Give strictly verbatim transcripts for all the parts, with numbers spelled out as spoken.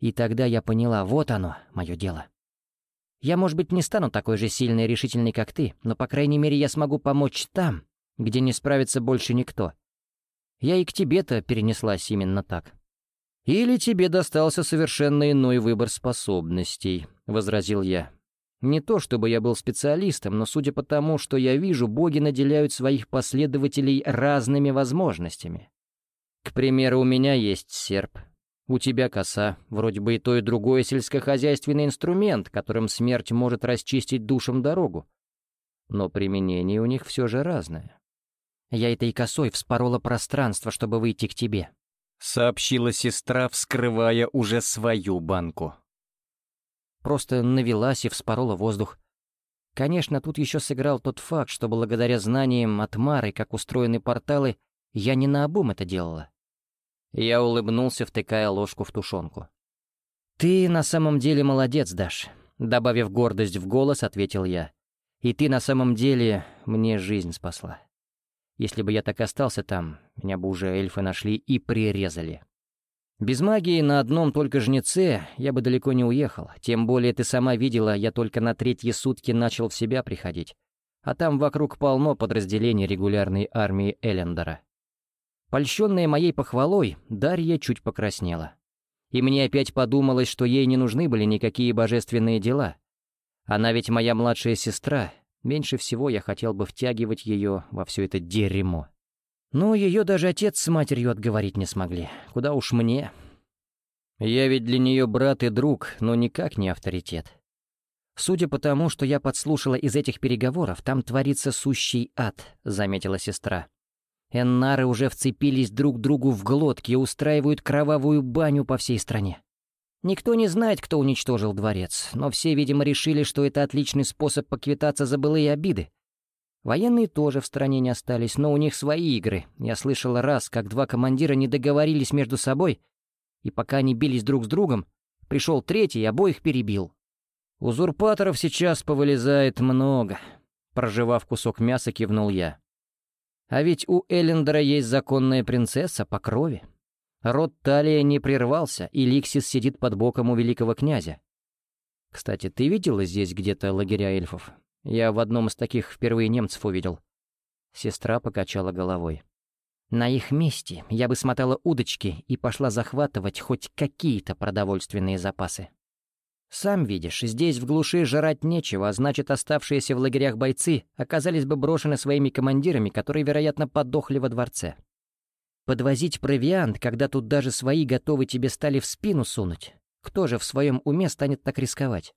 И тогда я поняла, вот оно, мое дело. Я, может быть, не стану такой же сильной и решительной, как ты, но, по крайней мере, я смогу помочь там, где не справится больше никто. Я и к тебе-то перенеслась именно так». «Или тебе достался совершенно иной выбор способностей», — возразил я. «Не то чтобы я был специалистом, но судя по тому, что я вижу, боги наделяют своих последователей разными возможностями. К примеру, у меня есть серп, у тебя коса, вроде бы и то, и другое сельскохозяйственный инструмент, которым смерть может расчистить душам дорогу. Но применение у них все же разное». «Я этой косой вспорола пространство, чтобы выйти к тебе», — сообщила сестра, вскрывая уже свою банку. «Просто навелась и вспорола воздух. Конечно, тут еще сыграл тот факт, что благодаря знаниям от Мары, как устроены порталы, я не наобум это делала». Я улыбнулся, втыкая ложку в тушенку. «Ты на самом деле молодец, Даш», — добавив гордость в голос, ответил я. «И ты на самом деле мне жизнь спасла. Если бы я так остался там, меня бы уже эльфы нашли и прирезали. Без магии на одном только жнеце я бы далеко не уехал, тем более ты сама видела, я только на третьи сутки начал в себя приходить, а там вокруг полно подразделений регулярной армии Элендера». Польщенная моей похвалой, Дарья чуть покраснела. И мне опять подумалось, что ей не нужны были никакие божественные дела. Она ведь моя младшая сестра. Меньше всего я хотел бы втягивать ее во все это дерьмо. Но ее даже отец с матерью отговорить не смогли. Куда уж мне. Я ведь для нее брат и друг, но никак не авторитет. Судя по тому, что я подслушала из этих переговоров, там творится сущий ад, заметила сестра. Эннары уже вцепились друг другу в глотки и устраивают кровавую баню по всей стране. Никто не знает, кто уничтожил дворец, но все, видимо, решили, что это отличный способ поквитаться за былые обиды. Военные тоже в стране не остались, но у них свои игры. Я слышал раз, как два командира не договорились между собой, и пока они бились друг с другом, пришел третий и обоих перебил. «Узурпаторов сейчас повылезает много», — прожевав кусок мяса, кивнул я. «А ведь у Элендера есть законная принцесса по крови. Род Талия не прервался, и Ликсис сидит под боком у великого князя. Кстати, ты видела здесь где-то лагеря эльфов? Я в одном из таких впервые немцев увидел». Сестра покачала головой. «На их месте я бы смотала удочки и пошла захватывать хоть какие-то продовольственные запасы. Сам видишь, здесь в глуши жрать нечего, а значит, оставшиеся в лагерях бойцы оказались бы брошены своими командирами, которые, вероятно, подохли во дворце. Подвозить провиант, когда тут даже свои готовы тебе стали в спину сунуть. Кто же в своем уме станет так рисковать?»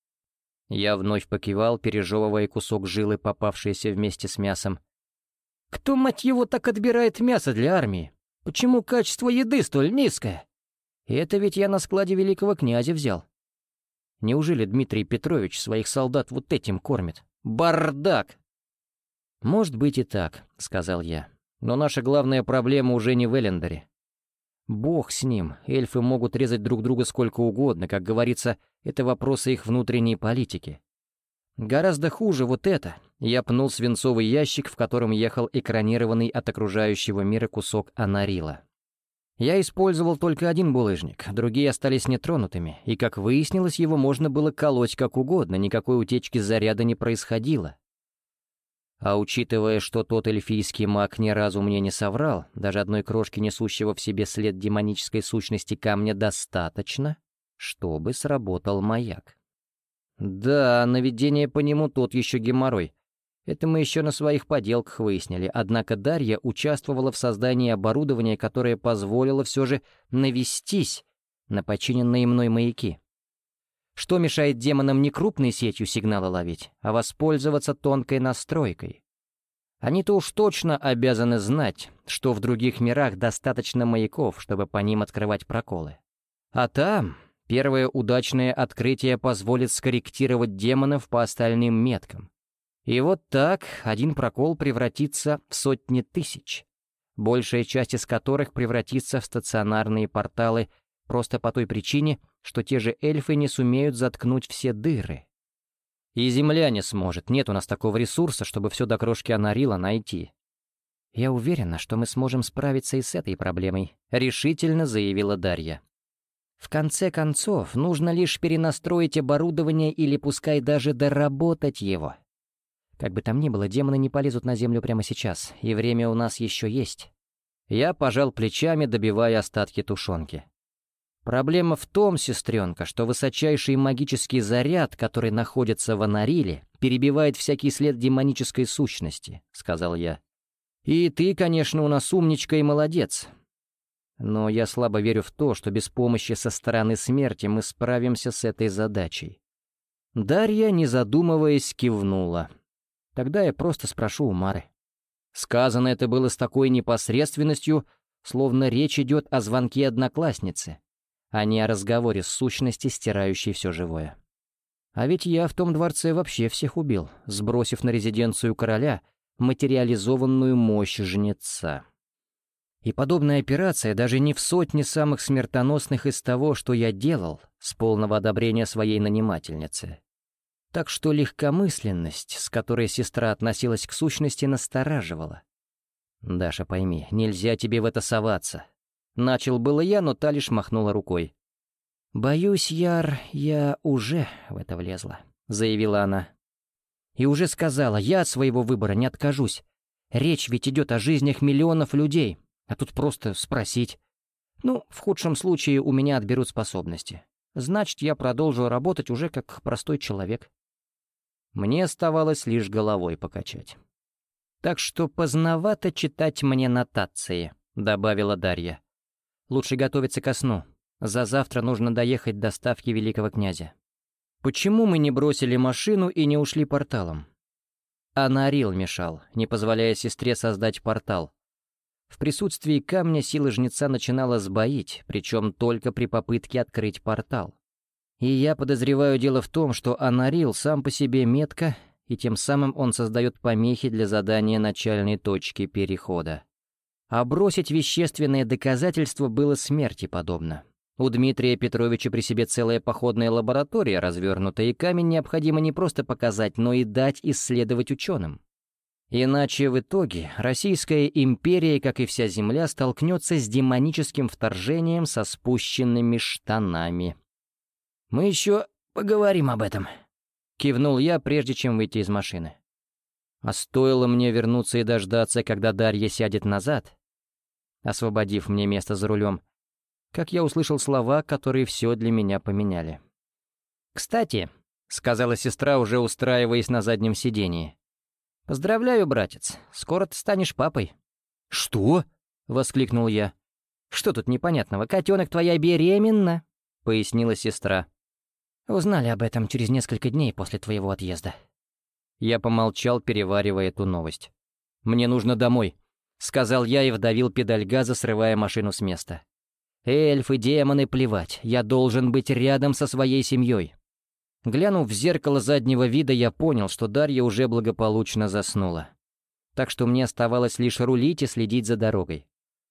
Я вновь покивал, пережевывая кусок жилы, попавшийся вместе с мясом. «Кто, мать его, так отбирает мясо для армии? Почему качество еды столь низкое? И это ведь я на складе великого князя взял. Неужели Дмитрий Петрович своих солдат вот этим кормит? Бардак!» «Может быть и так», — сказал я. «Но наша главная проблема уже не в Элендере. Бог с ним, эльфы могут резать друг друга сколько угодно, как говорится, это вопросы их внутренней политики. Гораздо хуже вот это». Я пнул свинцовый ящик, в котором ехал экранированный от окружающего мира кусок анарила. Я использовал только один булыжник, другие остались нетронутыми, и, как выяснилось, его можно было колоть как угодно, никакой утечки заряда не происходило. А учитывая, что тот эльфийский маг ни разу мне не соврал, даже одной крошки несущего в себе след демонической сущности камня достаточно, чтобы сработал маяк. Да, наведение по нему тот еще геморрой. Это мы еще на своих поделках выяснили, однако Дарья участвовала в создании оборудования, которое позволило все же навестись на починенные мной маяки. Что мешает демонам не крупной сетью сигнала ловить, а воспользоваться тонкой настройкой? Они-то уж точно обязаны знать, что в других мирах достаточно маяков, чтобы по ним открывать проколы. А там первое удачное открытие позволит скорректировать демонов по остальным меткам. И вот так один прокол превратится в сотни тысяч, большая часть из которых превратится в стационарные порталы просто по той причине, что те же эльфы не сумеют заткнуть все дыры. И Земля не сможет, нет у нас такого ресурса, чтобы все до крошки анарила найти. «Я уверена, что мы сможем справиться и с этой проблемой», — решительно заявила Дарья. В конце концов, нужно лишь перенастроить оборудование или пускай даже доработать его. Как бы там ни было, демоны не полезут на землю прямо сейчас, и время у нас еще есть. Я пожал плечами, добивая остатки тушенки. Проблема в том, сестренка, что высочайший магический заряд, который находится в Анариле, перебивает всякий след демонической сущности, — сказал я. И ты, конечно, у нас умничка и молодец. Но я слабо верю в то, что без помощи со стороны смерти мы справимся с этой задачей. Дарья, не задумываясь, кивнула. Тогда я просто спрошу у Мары. Сказано это было с такой непосредственностью, словно речь идет о звонке одноклассницы, а не о разговоре с сущности, стирающей все живое. А ведь я в том дворце вообще всех убил, сбросив на резиденцию короля материализованную мощь жнеца. И подобная операция даже не в сотне самых смертоносных из того, что я делал, с полного одобрения своей нанимательницы. Так что легкомысленность, с которой сестра относилась к сущности, настораживала. «Даша, пойми, нельзя тебе в это соваться». Начал было я, но та лишь махнула рукой. «Боюсь, Яр, я уже в это влезла», — заявила она. «И уже сказала, я от своего выбора не откажусь. Речь ведь идет о жизнях миллионов людей, а тут просто спросить. Ну, в худшем случае у меня отберут способности. Значит, я продолжу работать уже как простой человек». Мне оставалось лишь головой покачать. «Так что поздновато читать мне нотации», — добавила Дарья. «Лучше готовиться ко сну. За завтра нужно доехать до ставки великого князя». Почему мы не бросили машину и не ушли порталом? Анарил мешал, не позволяя сестре создать портал. В присутствии камня сила жнеца начинала сбоить, причем только при попытке открыть портал. И я подозреваю, дело в том, что Анарил сам по себе метка, и тем самым он создает помехи для задания начальной точки перехода. А бросить вещественное доказательство было смерти подобно. У Дмитрия Петровича при себе целая походная лаборатория развернута, и камень необходимо не просто показать, но и дать исследовать ученым. Иначе в итоге Российская империя, как и вся Земля, столкнется с демоническим вторжением со спущенными штанами. «Мы еще поговорим об этом», — кивнул я, прежде чем выйти из машины. А стоило мне вернуться и дождаться, когда Дарья сядет назад, освободив мне место за рулем, как я услышал слова, которые все для меня поменяли. «Кстати», — сказала сестра, уже устраиваясь на заднем сидении, — «поздравляю, братец, скоро ты станешь папой». «Что?» — воскликнул я. «Что тут непонятного? Котенок твоя беременна», — пояснила сестра. «Узнали об этом через несколько дней после твоего отъезда». Я помолчал, переваривая эту новость. «Мне нужно домой», — сказал я и вдавил педаль газа, срывая машину с места. «Эльфы, демоны, плевать, я должен быть рядом со своей семьей». Глянув в зеркало заднего вида, я понял, что Дарья уже благополучно заснула. Так что мне оставалось лишь рулить и следить за дорогой.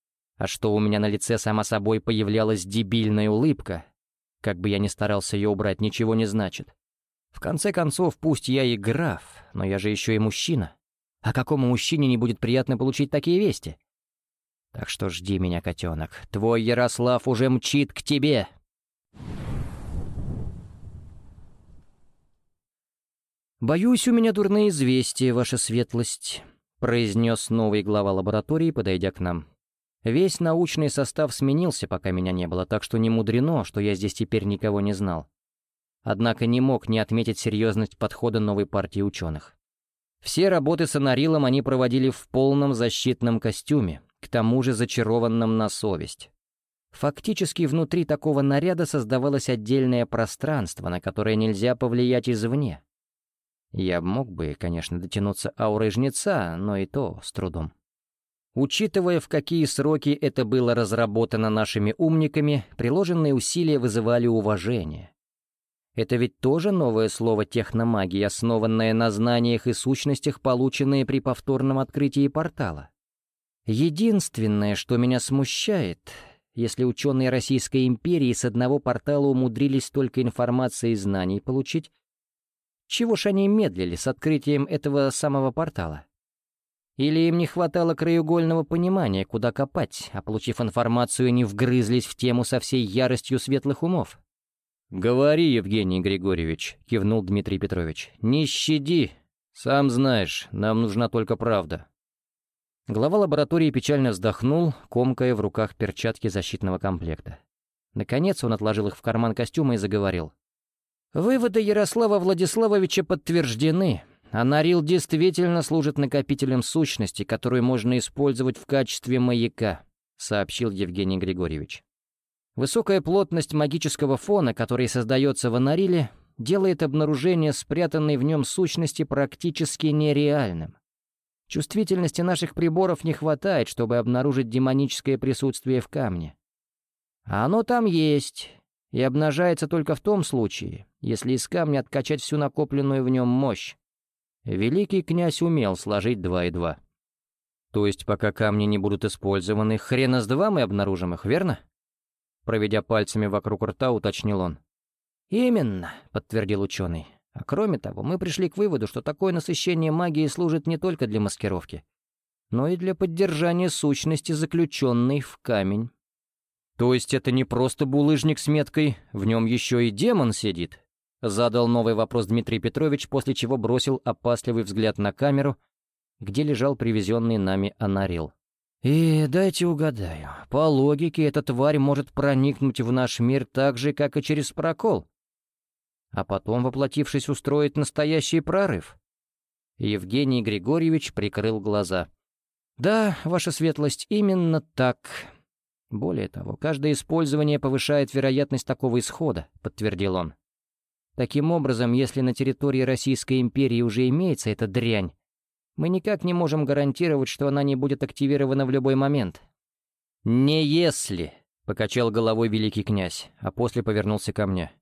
А что у меня на лице сама собой появлялась дебильная улыбка, как бы я ни старался ее убрать, ничего не значит. В конце концов, пусть я и граф, но я же еще и мужчина. А какому мужчине не будет приятно получить такие вести? Так что жди меня, котенок. Твой Ярослав уже мчит к тебе. «Боюсь, у меня дурные известия, ваша светлость», — произнес новый глава лаборатории, подойдя к нам. Весь научный состав сменился, пока меня не было, так что не мудрено, что я здесь теперь никого не знал. Однако не мог не отметить серьезность подхода новой партии ученых. Все работы с Анарилом они проводили в полном защитном костюме, к тому же зачарованном на совесть. Фактически внутри такого наряда создавалось отдельное пространство, на которое нельзя повлиять извне. Я мог бы, конечно, дотянуться аурой жнеца, но и то с трудом. Учитывая, в какие сроки это было разработано нашими умниками, приложенные усилия вызывали уважение. Это ведь тоже новое слово техномагии, основанное на знаниях и сущностях, полученные при повторном открытии портала. Единственное, что меня смущает, если ученые Российской империи с одного портала умудрились столько информации и знаний получить, чего ж они медлили с открытием этого самого портала? Или им не хватало краеугольного понимания, куда копать, а получив информацию, они вгрызлись в тему со всей яростью светлых умов? «Говори, Евгений Григорьевич», — кивнул Дмитрий Петрович. «Не щади. Сам знаешь, нам нужна только правда». Глава лаборатории печально вздохнул, комкая в руках перчатки защитного комплекта. Наконец он отложил их в карман костюма и заговорил. «Выводы Ярослава Владиславовича подтверждены. Анарил действительно служит накопителем сущности, которую можно использовать в качестве маяка», — сообщил Евгений Григорьевич. «Высокая плотность магического фона, который создается в анариле, делает обнаружение спрятанной в нем сущности практически нереальным. Чувствительности наших приборов не хватает, чтобы обнаружить демоническое присутствие в камне. А оно там есть, и обнажается только в том случае, если из камня откачать всю накопленную в нем мощь. Великий князь умел сложить два и два. То есть, пока камни не будут использованы, хрена с два мы обнаружим их, верно?» Проведя пальцами вокруг рта, уточнил он. «Именно», — подтвердил ученый. «А кроме того, мы пришли к выводу, что такое насыщение магии служит не только для маскировки, но и для поддержания сущности, заключенной в камень». «То есть это не просто булыжник с меткой, в нем еще и демон сидит?» — задал новый вопрос Дмитрий Петрович, после чего бросил опасливый взгляд на камеру, где лежал привезенный нами анарил. «И дайте угадаю, по логике эта тварь может проникнуть в наш мир так же, как и через прокол, а потом, воплотившись, устроить настоящий прорыв». Евгений Григорьевич прикрыл глаза. «Да, ваша светлость, именно так. Более того, каждое использование повышает вероятность такого исхода», — подтвердил он. «Таким образом, если на территории Российской империи уже имеется эта дрянь, мы никак не можем гарантировать, что она не будет активирована в любой момент». «Не если», — покачал головой великий князь, а после повернулся ко мне.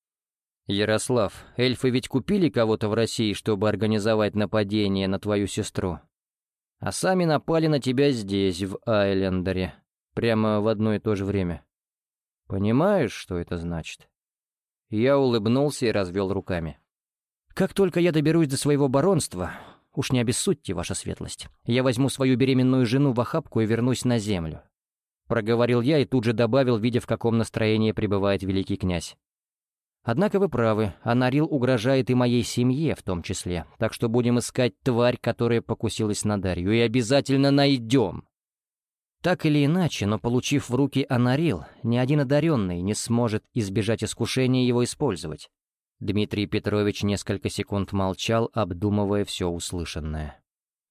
«Ярослав, эльфы ведь купили кого-то в России, чтобы организовать нападение на твою сестру. А сами напали на тебя здесь, в Айлендере, прямо в одно и то же время. Понимаешь, что это значит?» Я улыбнулся и развел руками. «Как только я доберусь до своего баронства, уж не обессудьте, ваша светлость, я возьму свою беременную жену в охапку и вернусь на землю», — проговорил я и тут же добавил, видя, в каком настроении пребывает великий князь. «Однако вы правы, анарил угрожает и моей семье в том числе, так что будем искать тварь, которая покусилась на Дарью, и обязательно найдем. Так или иначе, но получив в руки анарил, ни один одаренный не сможет избежать искушения его использовать». Дмитрий Петрович несколько секунд молчал, обдумывая все услышанное.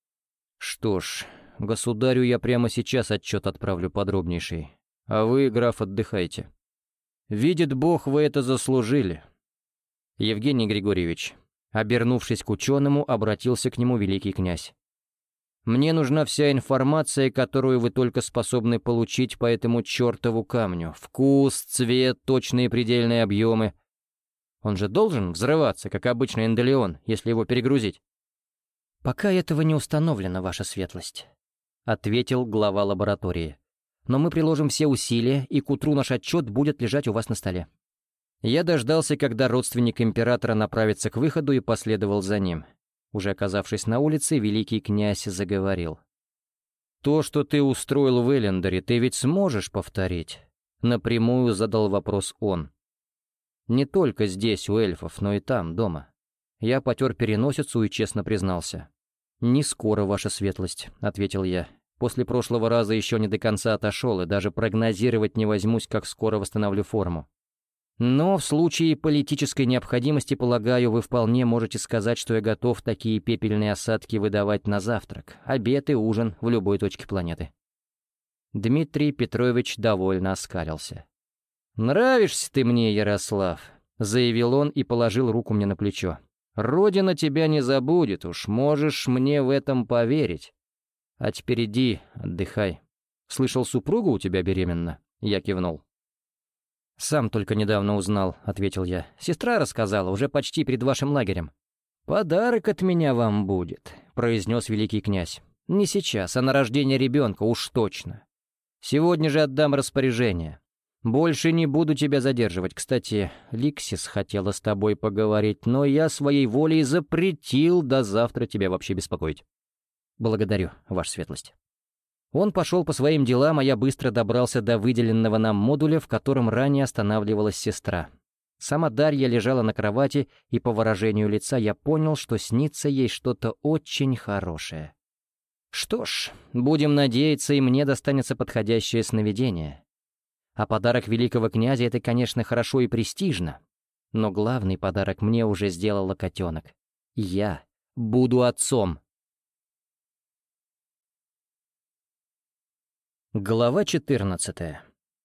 «Что ж, государю я прямо сейчас отчет отправлю подробнейший, а вы, граф, отдыхайте. Видит Бог, вы это заслужили». Евгений Григорьевич, обернувшись к ученому, обратился к нему великий князь. «Мне нужна вся информация, которую вы только способны получить по этому чертову камню. Вкус, цвет, точные предельные объемы. Он же должен взрываться, как обычный эндолеон, если его перегрузить». «Пока этого не установлено, ваша светлость», — ответил глава лаборатории. «Но мы приложим все усилия, и к утру наш отчет будет лежать у вас на столе». Я дождался, когда родственник императора направится к выходу, и последовал за ним. Уже оказавшись на улице, великий князь заговорил. «То, что ты устроил в Айлендере, ты ведь сможешь повторить?» Напрямую задал вопрос он. «Не только здесь, у эльфов, но и там, дома». Я потер переносицу и честно признался. «Не скоро, ваша светлость», — ответил я. «После прошлого раза еще не до конца отошел, и даже прогнозировать не возьмусь, как скоро восстановлю форму. Но в случае политической необходимости, полагаю, вы вполне можете сказать, что я готов такие пепельные осадки выдавать на завтрак, обед и ужин в любой точке планеты». Дмитрий Петрович довольно оскалился. «Нравишься ты мне, Ярослав», — заявил он и положил руку мне на плечо. «Родина тебя не забудет, уж можешь мне в этом поверить. А теперь иди, отдыхай. Слышал, супруга у тебя беременна?» Я кивнул. «Сам только недавно узнал», — ответил я. «Сестра рассказала, уже почти перед вашим лагерем». «Подарок от меня вам будет», — произнес великий князь. «Не сейчас, а на рождение ребенка уж точно. Сегодня же отдам распоряжение. Больше не буду тебя задерживать. Кстати, Ликсис хотела с тобой поговорить, но я своей волей запретил до завтра тебя вообще беспокоить». «Благодарю, ваша светлость». Он пошел по своим делам, а я быстро добрался до выделенного нам модуля, в котором ранее останавливалась сестра. Сама Дарья лежала на кровати, и по выражению лица я понял, что снится ей что-то очень хорошее. Что ж, будем надеяться, и мне достанется подходящее сновидение. А подарок великого князя — это, конечно, хорошо и престижно, но главный подарок мне уже сделала котенок. Я буду отцом. Глава четырнадцатая.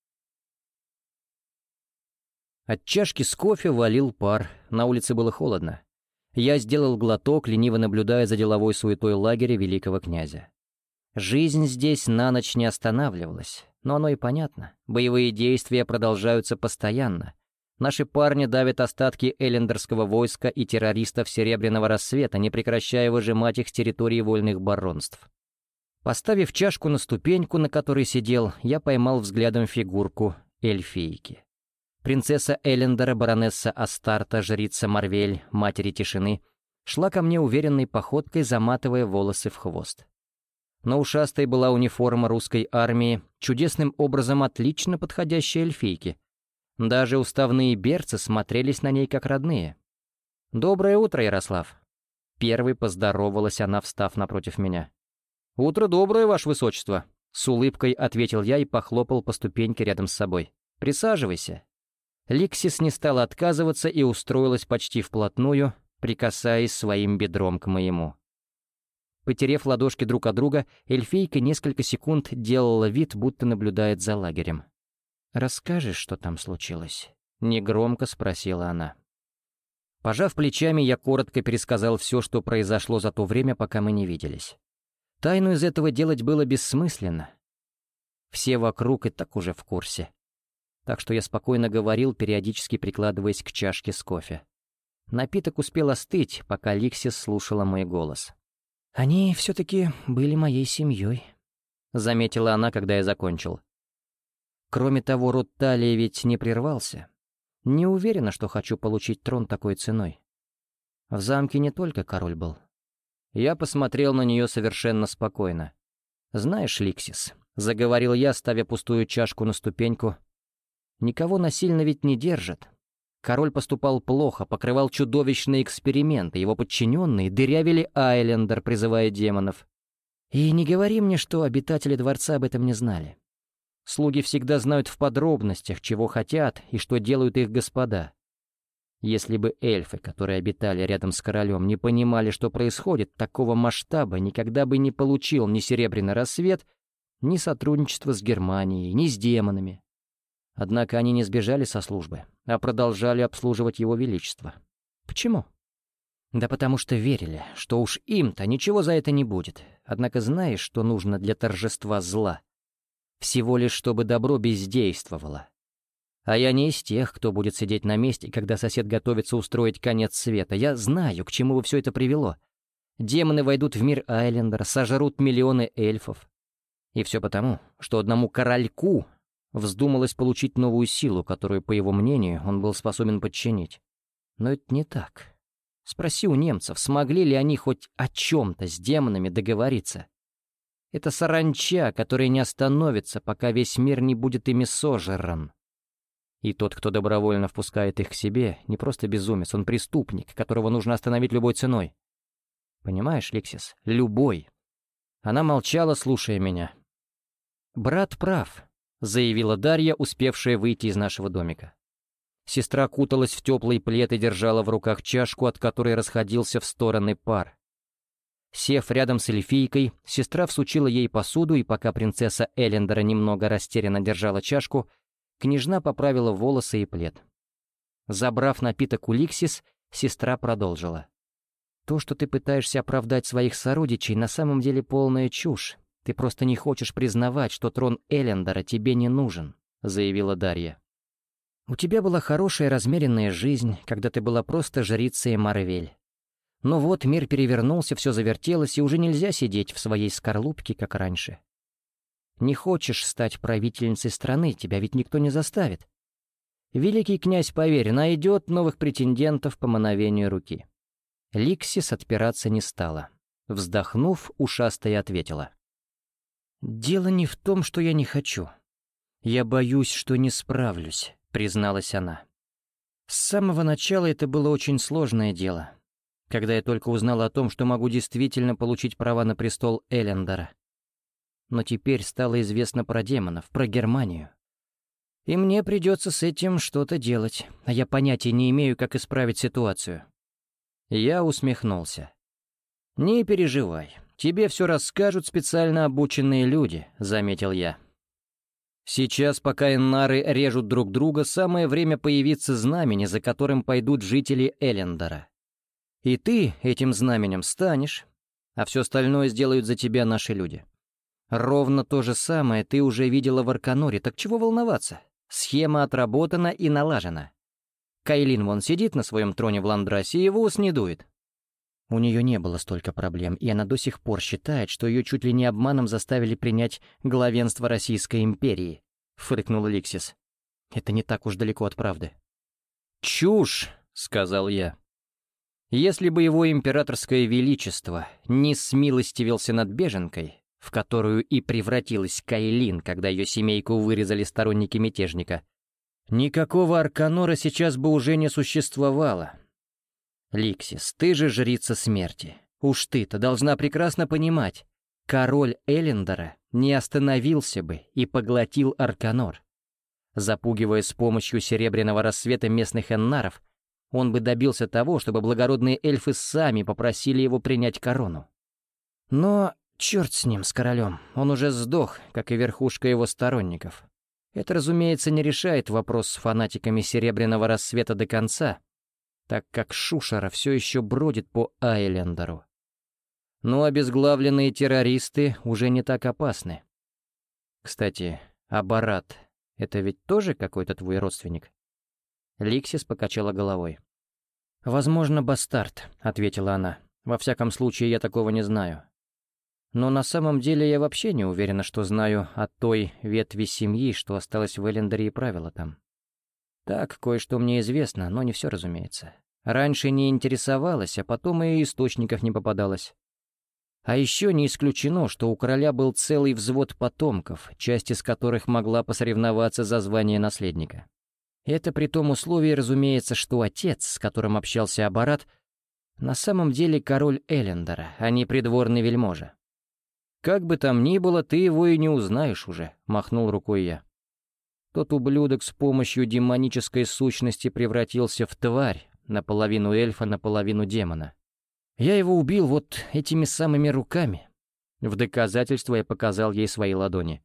От чашки с кофе валил пар, на улице было холодно. Я сделал глоток, лениво наблюдая за деловой суетой лагеря великого князя. Жизнь здесь на ночь не останавливалась, но оно и понятно. Боевые действия продолжаются постоянно. Наши парни давят остатки эллендерского войска и террористов Серебряного Рассвета, не прекращая выжимать их с территории вольных баронств. Поставив чашку на ступеньку, на которой сидел, я поймал взглядом фигурку эльфийки. Принцесса Эллендера, баронесса Астарта, жрица Марвель, матери тишины, шла ко мне уверенной походкой, заматывая волосы в хвост. На ушастой была униформа русской армии, чудесным образом отлично подходящая эльфийке. Даже уставные берцы смотрелись на ней как родные. «Доброе утро, Ярослав!» Первой поздоровалась она, встав напротив меня. «Утро доброе, ваше высочество!» С улыбкой ответил я и похлопал по ступеньке рядом с собой. «Присаживайся». Ликсис не стала отказываться и устроилась почти вплотную, прикасаясь своим бедром к моему. Потерев ладошки друг от друга, эльфийка несколько секунд делала вид, будто наблюдает за лагерем. «Расскажешь, что там случилось?» — негромко спросила она. Пожав плечами, я коротко пересказал все, что произошло за то время, пока мы не виделись. Тайну из этого делать было бессмысленно. Все вокруг и так уже в курсе. Так что я спокойно говорил, периодически прикладываясь к чашке с кофе. Напиток успел остыть, пока Ликсис слушала мой голос. «Они все-таки были моей семьей», — заметила она, когда я закончил. Кроме того, род Талии ведь не прервался. Не уверена, что хочу получить трон такой ценой. В замке не только король был. Я посмотрел на нее совершенно спокойно. «Знаешь, Ликсис», — заговорил я, ставя пустую чашку на ступеньку, — «никого насильно ведь не держат. Король поступал плохо, покрывал чудовищные эксперименты, его подчиненные дырявили Айлендер, призывая демонов. И не говори мне, что обитатели дворца об этом не знали. Слуги всегда знают в подробностях, чего хотят и что делают их господа. Если бы эльфы, которые обитали рядом с королем, не понимали, что происходит, такого масштаба никогда бы не получил ни Серебряный Рассвет, ни сотрудничество с Германией, ни с демонами. Однако они не сбежали со службы, а продолжали обслуживать его величество. Почему? Да потому что верили, что уж им-то ничего за это не будет. Однако знаешь, что нужно для торжества зла? Всего лишь, чтобы добро бездействовало. А я не из тех, кто будет сидеть на месте, когда сосед готовится устроить конец света. Я знаю, к чему бы все это привело. Демоны войдут в мир Айлендера, сожрут миллионы эльфов. И все потому, что одному корольку вздумалось получить новую силу, которую, по его мнению, он был способен подчинить. Но это не так. Спроси у немцев, смогли ли они хоть о чем-то с демонами договориться. Это саранча, которая не остановится, пока весь мир не будет ими сожран. И тот, кто добровольно впускает их к себе, не просто безумец, он преступник, которого нужно остановить любой ценой. Понимаешь, Ликсис, любой. Она молчала, слушая меня. «Брат прав», — заявила Дарья, успевшая выйти из нашего домика. Сестра куталась в теплый плед и держала в руках чашку, от которой расходился в стороны пар. Сев рядом с эльфийкой, сестра всучила ей посуду, и пока принцесса Эллендера немного растерянно держала чашку, княжна поправила волосы и плед. Забрав напиток у Ликсис, сестра продолжила. «То, что ты пытаешься оправдать своих сородичей, на самом деле полная чушь. Ты просто не хочешь признавать, что трон Эллендера тебе не нужен», — заявила Дарья. «У тебя была хорошая размеренная жизнь, когда ты была просто жрицей Марвель. Но вот мир перевернулся, все завертелось, и уже нельзя сидеть в своей скорлупке, как раньше. Не хочешь стать правительницей страны, тебя ведь никто не заставит. Великий князь, поверь, найдет новых претендентов по мановению руки». Ликсис отпираться не стала. Вздохнув, ушастая ответила. «Дело не в том, что я не хочу. Я боюсь, что не справлюсь», — призналась она. «С самого начала это было очень сложное дело, когда я только узнала о том, что могу действительно получить права на престол Элендера. Но теперь стало известно про демонов, про Германию. И мне придется с этим что-то делать, а я понятия не имею, как исправить ситуацию». Я усмехнулся. «Не переживай, тебе все расскажут специально обученные люди», — заметил я. «Сейчас, пока эннары режут друг друга, самое время появиться знамени, за которым пойдут жители Элендера. И ты этим знаменем станешь, а все остальное сделают за тебя наши люди. Ровно то же самое ты уже видела в Арканоре, так чего волноваться? Схема отработана и налажена. Кайлин вон сидит на своем троне в Ландрасе и в ус не дует». У нее не было столько проблем, и она до сих пор считает, что ее чуть ли не обманом заставили принять главенство Российской империи, — фыркнул Ликсис. Это не так уж далеко от правды. «Чушь!» — сказал я. «Если бы его императорское величество не смилостивился над беженкой, в которую и превратилась Кайлин, когда ее семейку вырезали сторонники мятежника, никакого Арканора сейчас бы уже не существовало. Ликсис, ты же жрица смерти. Уж ты-то должна прекрасно понимать, король Элендера не остановился бы и поглотил Арканор. Запугивая с помощью Серебряного Рассвета местных эннаров, он бы добился того, чтобы благородные эльфы сами попросили его принять корону. Но черт с ним, с королем, он уже сдох, как и верхушка его сторонников. Это, разумеется, не решает вопрос с фанатиками Серебряного Рассвета до конца, так как Шушера все еще бродит по Айлендеру. Но обезглавленные террористы уже не так опасны. Кстати, Абарат — это ведь тоже какой-то твой родственник? Ликсис покачала головой. «Возможно, бастард», — ответила она. «Во всяком случае, я такого не знаю. Но на самом деле я вообще не уверена, что знаю о той ветви семьи, что осталась в Элендере и правила там. Так, кое-что мне известно, но не все, разумеется. Раньше не интересовалась, а потом и источников не попадалось. А еще не исключено, что у короля был целый взвод потомков, часть из которых могла посоревноваться за звание наследника. Это при том условии, разумеется, что отец, с которым общался Абарат, на самом деле король Элендера, а не придворный вельможа. «Как бы там ни было, ты его и не узнаешь уже», — махнул рукой я. Тот ублюдок с помощью демонической сущности превратился в тварь, наполовину эльфа, наполовину демона. Я его убил вот этими самыми руками. В доказательство я показал ей свои ладони.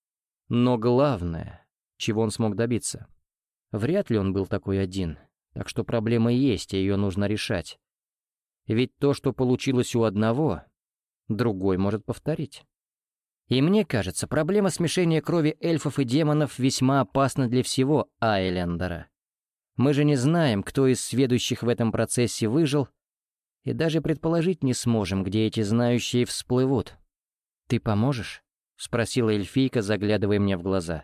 Но главное, чего он смог добиться. Вряд ли он был такой один, так что проблема есть, и ее нужно решать. Ведь то, что получилось у одного, другой может повторить. И мне кажется, проблема смешения крови эльфов и демонов весьма опасна для всего Айлендера. Мы же не знаем, кто из сведущих в этом процессе выжил, и даже предположить не сможем, где эти знающие всплывут. «Ты поможешь?» — спросила эльфийка, заглядывая мне в глаза.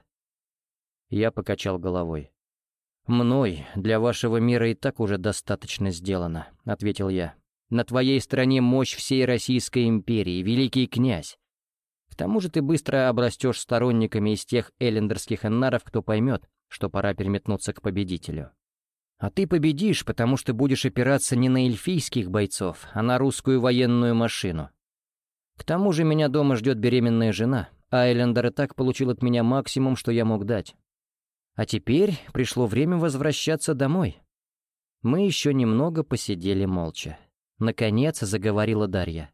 Я покачал головой. «Мной для вашего мира и так уже достаточно сделано», — ответил я. «На твоей стороне мощь всей Российской империи, великий князь. К тому же ты быстро обрастешь сторонниками из тех элендерских эннаров, кто поймет, что пора переметнуться к победителю. А ты победишь, потому что будешь опираться не на эльфийских бойцов, а на русскую военную машину. К тому же меня дома ждет беременная жена, а Элендер и так получил от меня максимум, что я мог дать. А теперь пришло время возвращаться домой». Мы еще немного посидели молча. Наконец заговорила Дарья.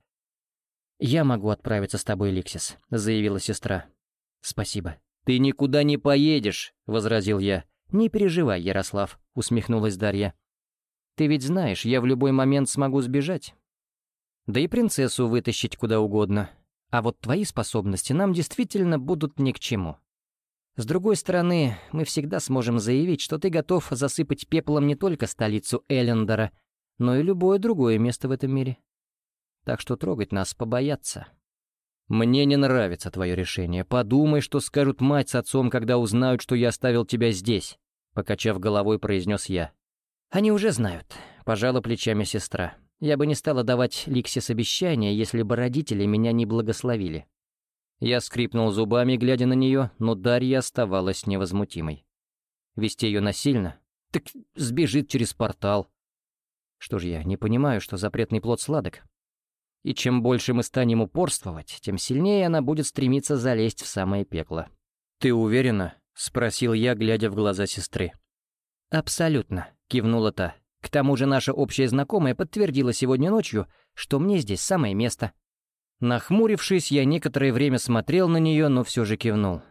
«Я могу отправиться с тобой, Ликсис», — заявила сестра. «Спасибо». «Ты никуда не поедешь», — возразил я. «Не переживай, Ярослав», — усмехнулась Дарья. «Ты ведь знаешь, я в любой момент смогу сбежать. Да и принцессу вытащить куда угодно. А вот твои способности нам действительно будут ни к чему. С другой стороны, мы всегда сможем заявить, что ты готов засыпать пеплом не только столицу Элендера, но и любое другое место в этом мире. Так что трогать нас побоятся». «Мне не нравится твое решение. Подумай, что скажут мать с отцом, когда узнают, что я оставил тебя здесь», — покачав головой, произнес я. «Они уже знают», — пожала плечами сестра. Я бы не стала давать Ликсис обещания, если бы родители меня не благословили». Я скрипнул зубами, глядя на нее, но Дарья оставалась невозмутимой. Вести ее насильно? Так сбежит через портал. Что ж, я не понимаю, что запретный плод сладок. И чем больше мы станем упорствовать, тем сильнее она будет стремиться залезть в самое пекло. «Ты уверена?» — спросил я, глядя в глаза сестры. «Абсолютно», — кивнула та. «К тому же наша общая знакомая подтвердила сегодня ночью, что мне здесь самое место». Нахмурившись, я некоторое время смотрел на нее, но все же кивнул.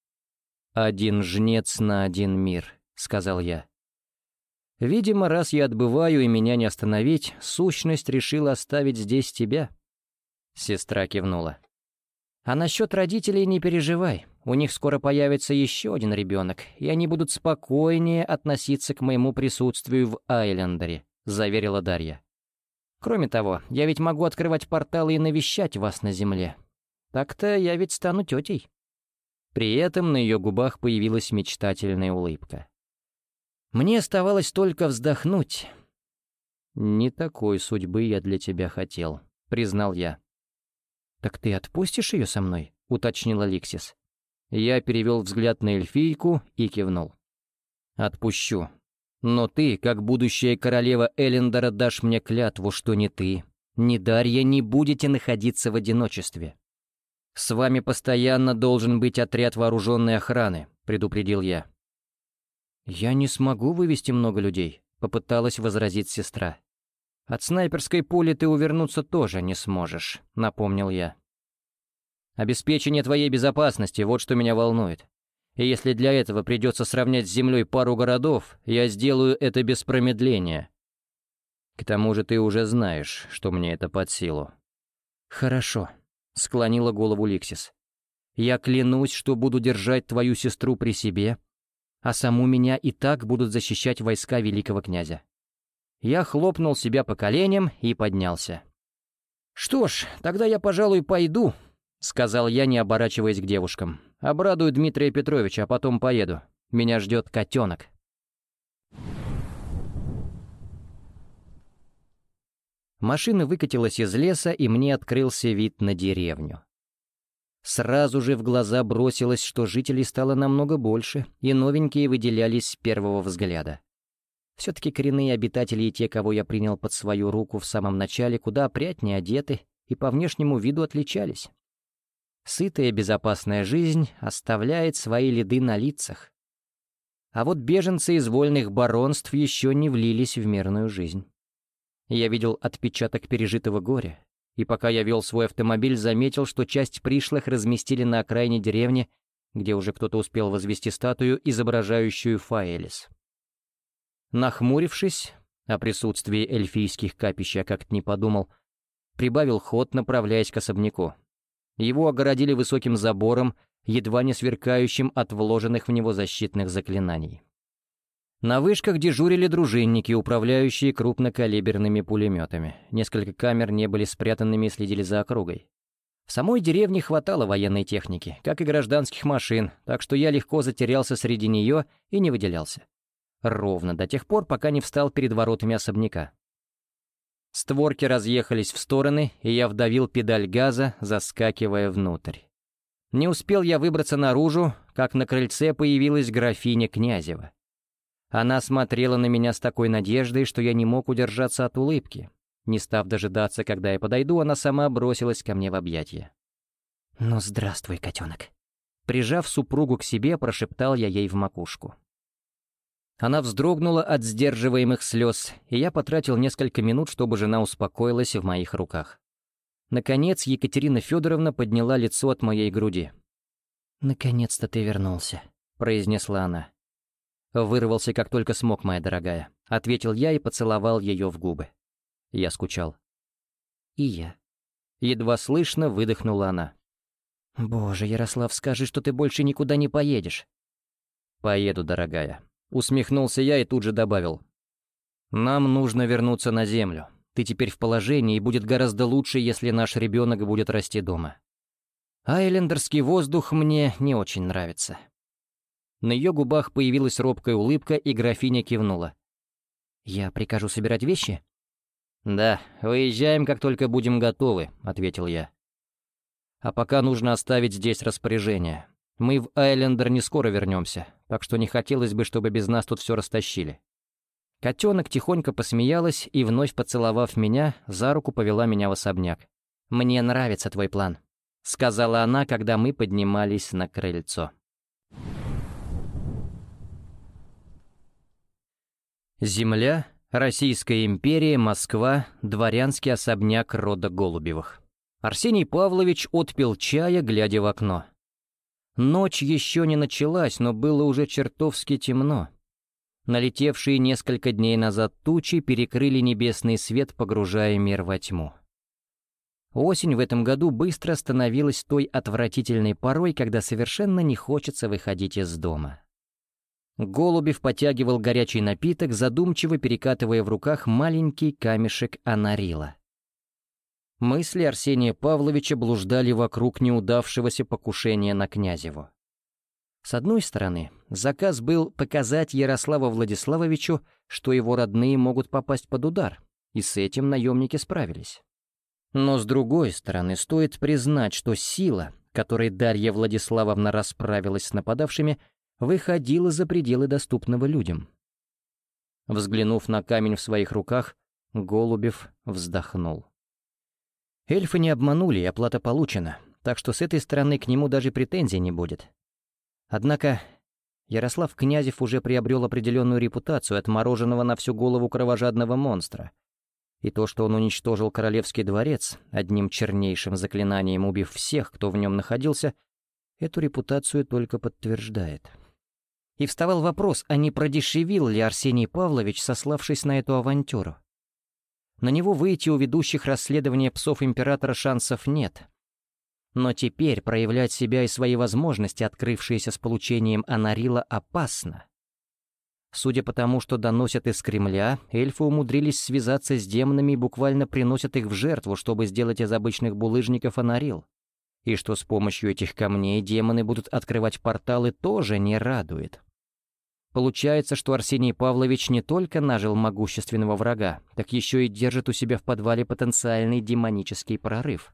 «Один жнец на один мир», — сказал я. «Видимо, раз я отбываю и меня не остановить, сущность решила оставить здесь тебя». Сестра кивнула. «А насчет родителей не переживай, у них скоро появится еще один ребенок, и они будут спокойнее относиться к моему присутствию в Айлендере», — заверила Дарья. «Кроме того, я ведь могу открывать порталы и навещать вас на земле. Так-то я ведь стану тетей». При этом на ее губах появилась мечтательная улыбка. Мне оставалось только вздохнуть. «Не такой судьбы я для тебя хотел», — признал я. «Так ты отпустишь ее со мной?» — уточнила Ликсис. Я перевел взгляд на эльфийку и кивнул. «Отпущу. Но ты, как будущая королева Эллендера, дашь мне клятву, что ни ты, ни Дарья не будете находиться в одиночестве. С вами постоянно должен быть отряд вооруженной охраны», — предупредил я. «Я не смогу вывести много людей», — попыталась возразить сестра. «От снайперской пули ты увернуться тоже не сможешь», — напомнил я. «Обеспечение твоей безопасности — вот что меня волнует. И если для этого придется сравнять с землей пару городов, я сделаю это без промедления. К тому же ты уже знаешь, что мне это под силу». «Хорошо», — склонила голову Ликсис. «Я клянусь, что буду держать твою сестру при себе, а саму меня и так будут защищать войска великого князя». Я хлопнул себя по коленям и поднялся. «Что ж, тогда я, пожалуй, пойду», — сказал я, не оборачиваясь к девушкам. «Обрадую Дмитрия Петровича, а потом поеду. Меня ждет котенок». Машина выкатилась из леса, и мне открылся вид на деревню. Сразу же в глаза бросилось, что жителей стало намного больше, и новенькие выделялись с первого взгляда. Все-таки коренные обитатели и те, кого я принял под свою руку в самом начале, куда опрятнее одеты и по внешнему виду отличались. Сытая безопасная жизнь оставляет свои следы на лицах. А вот беженцы из вольных баронств еще не влились в мирную жизнь. Я видел отпечаток пережитого горя, и пока я вел свой автомобиль, заметил, что часть пришлых разместили на окраине деревни, где уже кто-то успел возвести статую, изображающую Фаэлис. Нахмурившись, о присутствии эльфийских капищ я как-то не подумал, прибавил ход, направляясь к особняку. Его огородили высоким забором, едва не сверкающим от вложенных в него защитных заклинаний. На вышках дежурили дружинники, управляющие крупнокалиберными пулеметами. Несколько камер не были спрятанными и следили за округой. В самой деревне хватало военной техники, как и гражданских машин, так что я легко затерялся среди нее и не выделялся. Ровно до тех пор, пока не встал перед воротами особняка. Створки разъехались в стороны, и я вдавил педаль газа, заскакивая внутрь. Не успел я выбраться наружу, как на крыльце появилась графиня Князева. Она смотрела на меня с такой надеждой, что я не мог удержаться от улыбки. Не став дожидаться, когда я подойду, она сама бросилась ко мне в объятия. «Ну, здравствуй, котенок». Прижав супругу к себе, прошептал я ей в макушку. Она вздрогнула от сдерживаемых слез, и я потратил несколько минут, чтобы жена успокоилась в моих руках. Наконец Екатерина Федоровна подняла лицо от моей груди. «Наконец-то ты вернулся», — произнесла она. «Вырвался, как только смог, моя дорогая», — ответил я и поцеловал ее в губы. Я скучал. «И я». Едва слышно выдохнула она. «Боже, Ярослав, скажи, что ты больше никуда не поедешь». «Поеду, дорогая». Усмехнулся я и тут же добавил. «Нам нужно вернуться на землю. Ты теперь в положении, и будет гораздо лучше, если наш ребенок будет расти дома. Айлендерский воздух мне не очень нравится». На ее губах появилась робкая улыбка, и графиня кивнула. «Я прикажу собирать вещи?» «Да, выезжаем, как только будем готовы», — ответил я. «А пока нужно оставить здесь распоряжение. Мы в Айлендер не скоро вернемся, так что не хотелось бы, чтобы без нас тут все растащили». Котенок тихонько посмеялась и, вновь поцеловав меня, за руку повела меня в особняк. «Мне нравится твой план», — сказала она, когда мы поднимались на крыльцо. Земля, Российская империя, Москва, дворянский особняк рода Голубевых. Арсений Павлович отпил чая, глядя в окно. Ночь еще не началась, но было уже чертовски темно. Налетевшие несколько дней назад тучи перекрыли небесный свет, погружая мир во тьму. Осень в этом году быстро становилась той отвратительной порой, когда совершенно не хочется выходить из дома. Голубев потягивал горячий напиток, задумчиво перекатывая в руках маленький камешек анарила. Мысли Арсения Павловича блуждали вокруг неудавшегося покушения на Князеву. С одной стороны, заказ был показать Ярославу Владиславовичу, что его родные могут попасть под удар, и с этим наемники справились. Но с другой стороны, стоит признать, что сила, которой Дарья Владиславовна расправилась с нападавшими, выходила за пределы доступного людям. Взглянув на камень в своих руках, Голубев вздохнул. Эльфы не обманули, и оплата получена, так что с этой стороны к нему даже претензий не будет. Однако Ярослав Князев уже приобрел определенную репутацию отмороженного на всю голову кровожадного монстра, и то, что он уничтожил королевский дворец, одним чернейшим заклинанием убив всех, кто в нем находился, эту репутацию только подтверждает. И вставал вопрос, а не продешевил ли Арсений Павлович, сославшись на эту авантюру. На него выйти у ведущих расследования псов императора шансов нет. Но теперь проявлять себя и свои возможности, открывшиеся с получением анарила, опасно. Судя по тому, что доносят из Кремля, эльфы умудрились связаться с демонами и буквально приносят их в жертву, чтобы сделать из обычных булыжников анарил. И что с помощью этих камней демоны будут открывать порталы, тоже не радует. Получается, что Арсений Павлович не только нажил могущественного врага, так еще и держит у себя в подвале потенциальный демонический прорыв.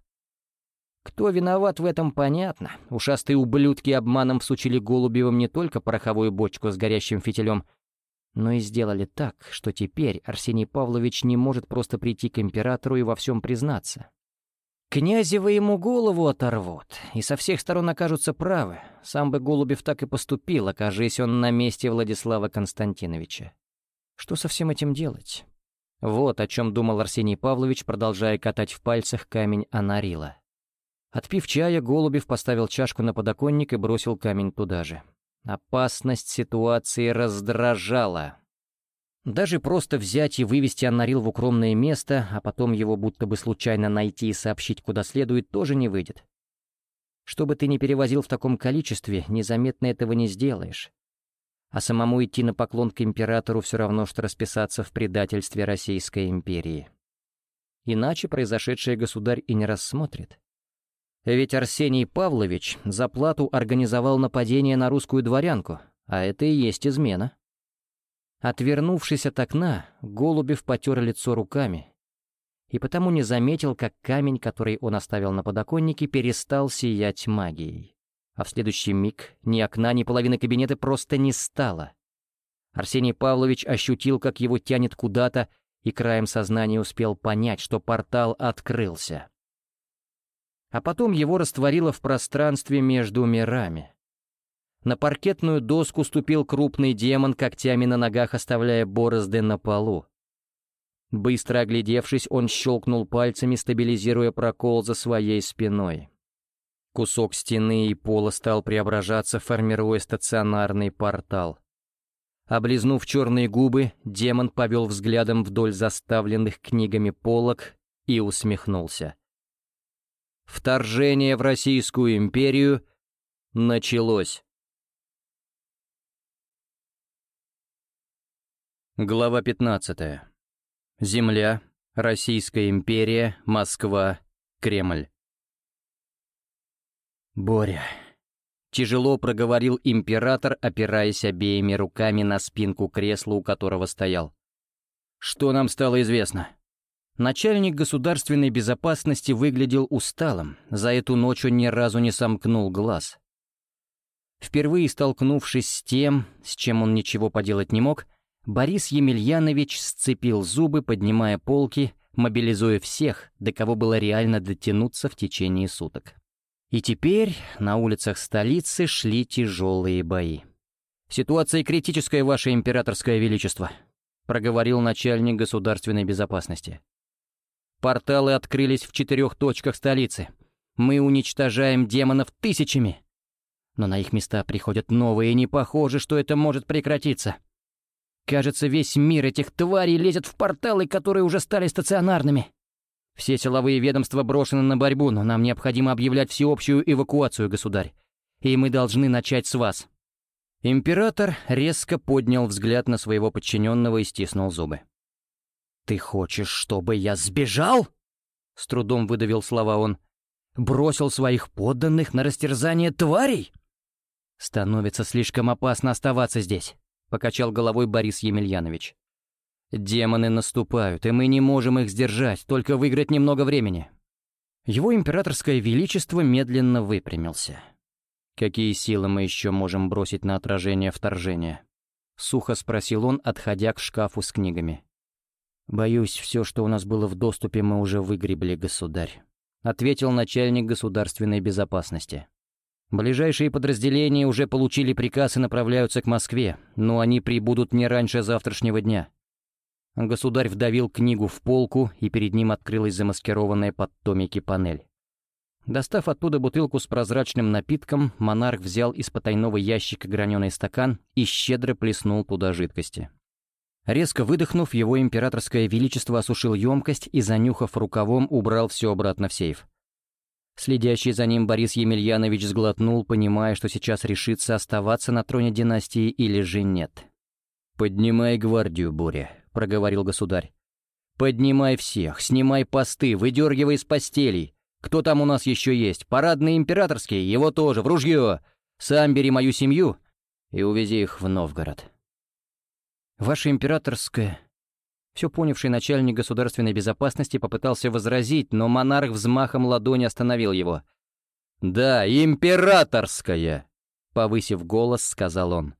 Кто виноват в этом, понятно. Ушастые ублюдки обманом всучили Голубевым не только пороховую бочку с горящим фитилем, но и сделали так, что теперь Арсений Павлович не может просто прийти к императору и во всем признаться. Князева ему голову оторвут, и со всех сторон окажутся правы. Сам бы Голубев так и поступил, окажись он на месте Владислава Константиновича. Что со всем этим делать? Вот о чем думал Арсений Павлович, продолжая катать в пальцах камень анарила. Отпив чая, Голубев поставил чашку на подоконник и бросил камень туда же. Опасность ситуации раздражала. Даже просто взять и вывести анарил в укромное место, а потом его будто бы случайно найти и сообщить куда следует, тоже не выйдет. Что бы ты ни перевозил в таком количестве, незаметно этого не сделаешь. А самому идти на поклон к императору все равно, что расписаться в предательстве Российской империи. Иначе произошедшее государь и не рассмотрит. Ведь Арсений Павлович за плату организовал нападение на русскую дворянку, а это и есть измена. Отвернувшись от окна, Голубев потер лицо руками и потому не заметил, как камень, который он оставил на подоконнике, перестал сиять магией. А в следующий миг ни окна, ни половины кабинета просто не стало. Арсений Павлович ощутил, как его тянет куда-то, и краем сознания успел понять, что портал открылся. А потом его растворило в пространстве между мирами. На паркетную доску ступил крупный демон, когтями на ногах оставляя борозды на полу. Быстро оглядевшись, он щелкнул пальцами, стабилизируя прокол за своей спиной. Кусок стены и пола стал преображаться, формируя стационарный портал. Облизнув черные губы, демон повел взглядом вдоль заставленных книгами полок и усмехнулся. Вторжение в Российскую империю началось. Глава пятнадцатая. Земля, Российская империя, Москва, Кремль. «Боря», — тяжело проговорил император, опираясь обеими руками на спинку кресла, у которого стоял. «Что нам стало известно?» Начальник государственной безопасности выглядел усталым, за эту ночь он ни разу не сомкнул глаз. Впервые столкнувшись с тем, с чем он ничего поделать не мог, Борис Емельянович сцепил зубы, поднимая полки, мобилизуя всех, до кого было реально дотянуться в течение суток. И теперь на улицах столицы шли тяжелые бои. «Ситуация критическая, Ваше Императорское Величество», — проговорил начальник государственной безопасности. «Порталы открылись в четырех точках столицы. Мы уничтожаем демонов тысячами. Но на их места приходят новые, и не похоже, что это может прекратиться. Кажется, весь мир этих тварей лезет в порталы, которые уже стали стационарными. Все силовые ведомства брошены на борьбу, но нам необходимо объявлять всеобщую эвакуацию, государь. И мы должны начать с вас». Император резко поднял взгляд на своего подчиненного и стиснул зубы. «Ты хочешь, чтобы я сбежал?» — с трудом выдавил слова он. «Бросил своих подданных на растерзание тварей?» «Становится слишком опасно оставаться здесь», — покачал головой Борис Емельянович. «Демоны наступают, и мы не можем их сдержать, только выиграть немного времени». Его императорское величество медленно выпрямился. «Какие силы мы еще можем бросить на отражение вторжения?» — сухо спросил он, отходя к шкафу с книгами. «Боюсь, все, что у нас было в доступе, мы уже выгребли, государь», — ответил начальник государственной безопасности. «Ближайшие подразделения уже получили приказ и направляются к Москве, но они прибудут не раньше завтрашнего дня». Государь вдавил книгу в полку, и перед ним открылась замаскированная под томики панель. Достав оттуда бутылку с прозрачным напитком, монарх взял из потайного ящика граненый стакан и щедро плеснул туда жидкости. Резко выдохнув, его императорское величество осушил емкость и, занюхав рукавом, убрал все обратно в сейф. Следящий за ним Борис Емельянович сглотнул, понимая, что сейчас решится оставаться на троне династии или же нет. «Поднимай гвардию, Боря», — проговорил государь. «Поднимай всех, снимай посты, выдергивай с постелей. Кто там у нас еще есть? Парадный императорский, его тоже, в ружье. Сам бери мою семью и увези их в Новгород». «Ваше императорское...» Все понявший начальник государственной безопасности попытался возразить, но монарх взмахом ладони остановил его. «Да, императорская!» — повысив голос, сказал он.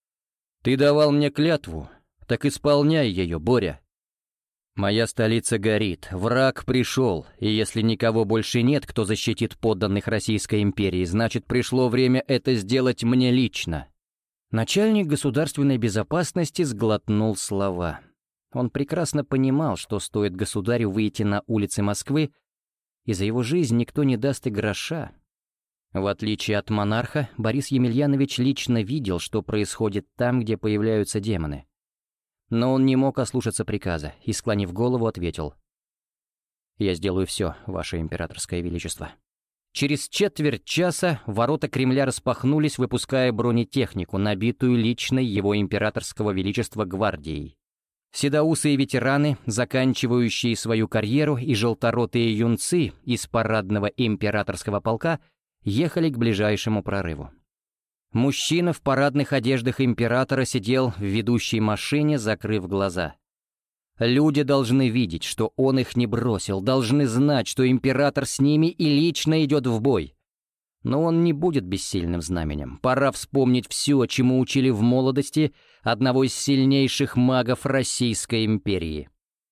«Ты давал мне клятву, так исполняй ее, Боря. Моя столица горит, враг пришел, и если никого больше нет, кто защитит подданных Российской империи, значит, пришло время это сделать мне лично». Начальник государственной безопасности сглотнул слова. Он прекрасно понимал, что стоит государю выйти на улицы Москвы, и за его жизнь никто не даст и гроша. В отличие от монарха, Борис Емельянович лично видел, что происходит там, где появляются демоны. Но он не мог ослушаться приказа и, склонив голову, ответил: «Я сделаю все, Ваше Императорское Величество». Через четверть часа ворота Кремля распахнулись, выпуская бронетехнику, набитую личной его Императорского Величества гвардией. Седоусые ветераны, заканчивающие свою карьеру, и желторотые юнцы из парадного императорского полка ехали к ближайшему прорыву. Мужчина в парадных одеждах императора сидел в ведущей машине, закрыв глаза. Люди должны видеть, что он их не бросил, должны знать, что император с ними и лично идет в бой. Но он не будет бессильным знаменем. Пора вспомнить все, чему учили в молодости одного из сильнейших магов Российской империи.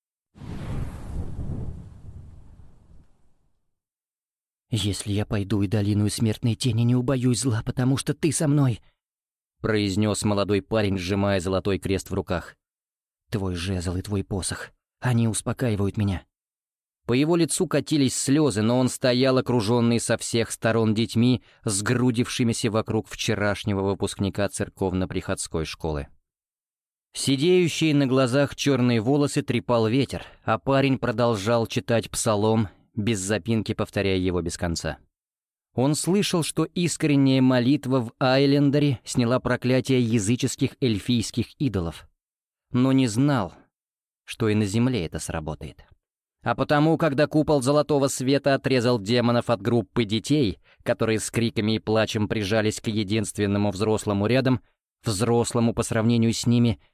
«Если я пойду и долину смертной тени, не убоюсь зла, потому что ты со мной», — произнес молодой парень, сжимая золотой крест в руках. «Твой жезл и твой посох, они успокаивают меня». По его лицу катились слезы, но он стоял, окруженный со всех сторон детьми, сгрудившимися вокруг вчерашнего выпускника церковно-приходской школы. Сидеющие на глазах черные волосы трепал ветер, а парень продолжал читать псалом, без запинки повторяя его без конца. Он слышал, что искренняя молитва в Айлендере сняла проклятие языческих эльфийских идолов, но не знал, что и на земле это сработает. А потому, когда купол золотого света отрезал демонов от группы детей, которые с криками и плачем прижались к единственному взрослому рядом, взрослому по сравнению с ними,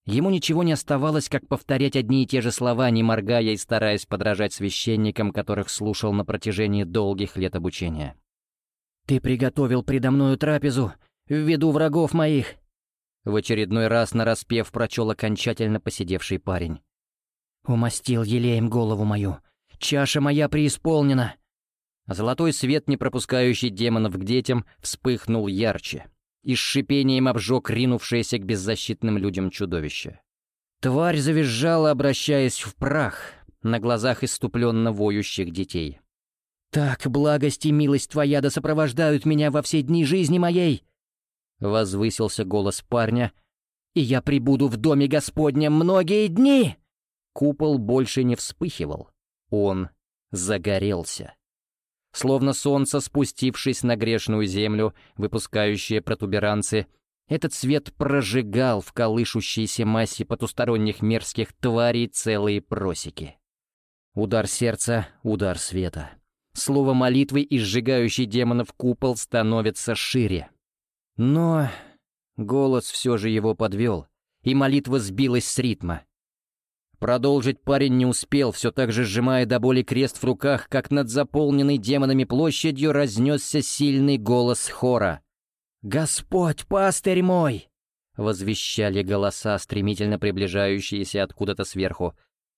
Ему ничего не оставалось, как повторять одни и те же слова, не моргая и стараясь подражать священникам, которых слушал на протяжении долгих лет обучения. «Ты приготовил предо мною трапезу в виду врагов моих!» В очередной раз нараспев прочел окончательно посидевший парень. «Умастил елеем голову мою, чаша моя преисполнена!» Золотой свет, не пропускающий демонов к детям, вспыхнул ярче и с шипением обжег ринувшееся к беззащитным людям чудовище. Тварь завизжала, обращаясь в прах на глазах иступленно воющих детей. «Так, благость и милость твоя да сопровождают меня во все дни жизни моей!» Возвысился голос парня, «и я пребуду в доме Господнем многие дни!» Купол больше не вспыхивал, он загорелся. Словно солнце, спустившись на грешную землю, выпускающее протуберанцы, этот свет прожигал в колышущейся массе потусторонних мерзких тварей целые просеки. Удар сердца, удар света. Слово молитвы, изжигающий демонов купол, становится шире. Но голос все же его подвел, и молитва сбилась с ритма. Продолжить парень не успел, все так же сжимая до боли крест в руках, как над заполненной демонами площадью разнесся сильный голос хора. «Господь, пастырь мой!» — возвещали голоса, стремительно приближающиеся откуда-то сверху.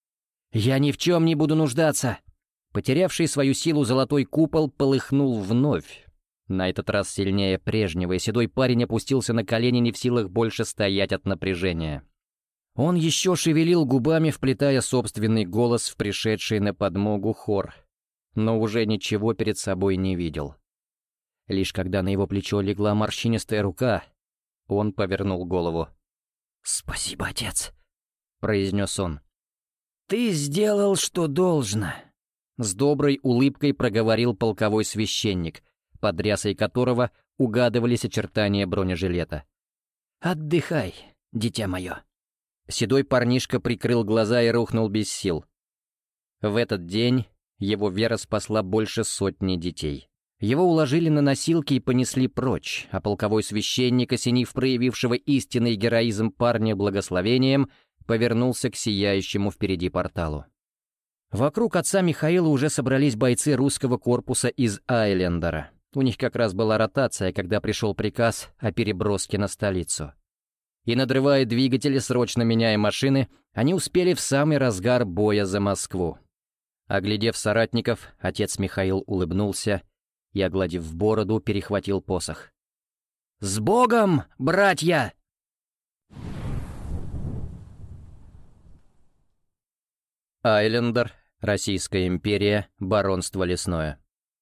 «Я ни в чем не буду нуждаться!» Потерявший свою силу золотой купол полыхнул вновь. На этот раз сильнее прежнего, и седой парень опустился на колени, не в силах больше стоять от напряжения. Он еще шевелил губами, вплетая собственный голос в пришедший на подмогу хор, но уже ничего перед собой не видел. Лишь когда на его плечо легла морщинистая рука, он повернул голову. «Спасибо, отец», — произнес он. «Ты сделал, что должно», — с доброй улыбкой проговорил полковой священник, под рясой которого угадывались очертания бронежилета. «Отдыхай, дитя мое». Седой парнишка прикрыл глаза и рухнул без сил. В этот день его вера спасла больше сотни детей. Его уложили на носилки и понесли прочь, а полковой священник, осенив проявившего истинный героизм парня благословением, повернулся к сияющему впереди порталу. Вокруг отца Михаила уже собрались бойцы русского корпуса из Айлендера. У них как раз была ротация, когда пришел приказ о переброске на столицу. И, надрывая двигатели, срочно меняя машины, они успели в самый разгар боя за Москву. Оглядев соратников, отец Михаил улыбнулся и, огладив бороду, перехватил посох. «С Богом, братья!» Айлендер, Российская империя, баронство лесное.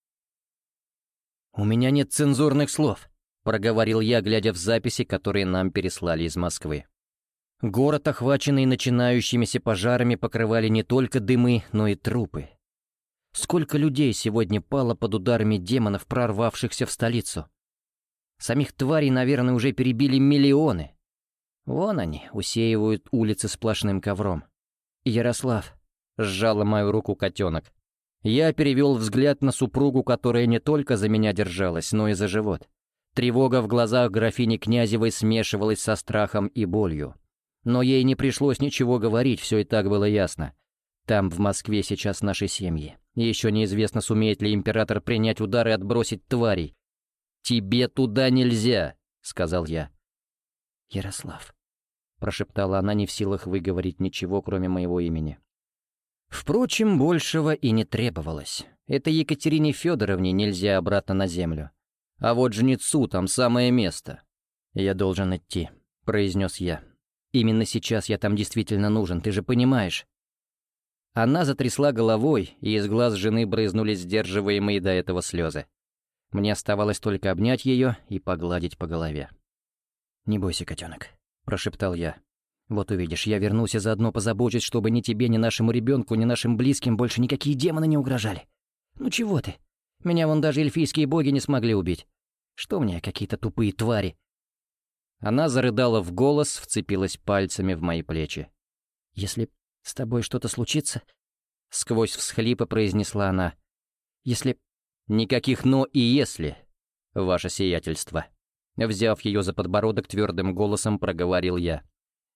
«У меня нет цензурных слов», — проговорил я, глядя в записи, которые нам переслали из Москвы. Город, охваченный начинающимися пожарами, покрывали не только дымы, но и трупы. Сколько людей сегодня пало под ударами демонов, прорвавшихся в столицу? Самих тварей, наверное, уже перебили миллионы. Вон они, усеивают улицы сплошным ковром. «Ярослав», — сжала мою руку котенок. Я перевел взгляд на супругу, которая не только за меня держалась, но и за живот. Тревога в глазах графини Князевой смешивалась со страхом и болью. Но ей не пришлось ничего говорить, все и так было ясно. Там, в Москве, сейчас наши семьи. И еще неизвестно, сумеет ли император принять удар и отбросить тварей. «Тебе туда нельзя», — сказал я. «Ярослав», — прошептала она, не в силах выговорить ничего, кроме моего имени. Впрочем, большего и не требовалось. Это Екатерине Федоровне нельзя обратно на землю. А вот жнецу там самое место. «Я должен идти», — произнес я. «Именно сейчас я там действительно нужен, ты же понимаешь». Она затрясла головой, и из глаз жены брызнули сдерживаемые до этого слезы. Мне оставалось только обнять ее и погладить по голове. «Не бойся, котенок», — прошептал я. «Вот увидишь, я вернусь и заодно позабочусь, чтобы ни тебе, ни нашему ребенку, ни нашим близким больше никакие демоны не угрожали. Ну чего ты? Меня вон даже эльфийские боги не смогли убить. Что мне, какие-то тупые твари?» Она зарыдала в голос, вцепилась пальцами в мои плечи. «Если с тобой что-то случится...» — сквозь всхлипы произнесла она. «Если...» «Никаких «но» и «если», ваше сиятельство». Взяв ее за подбородок, твердым голосом проговорил я.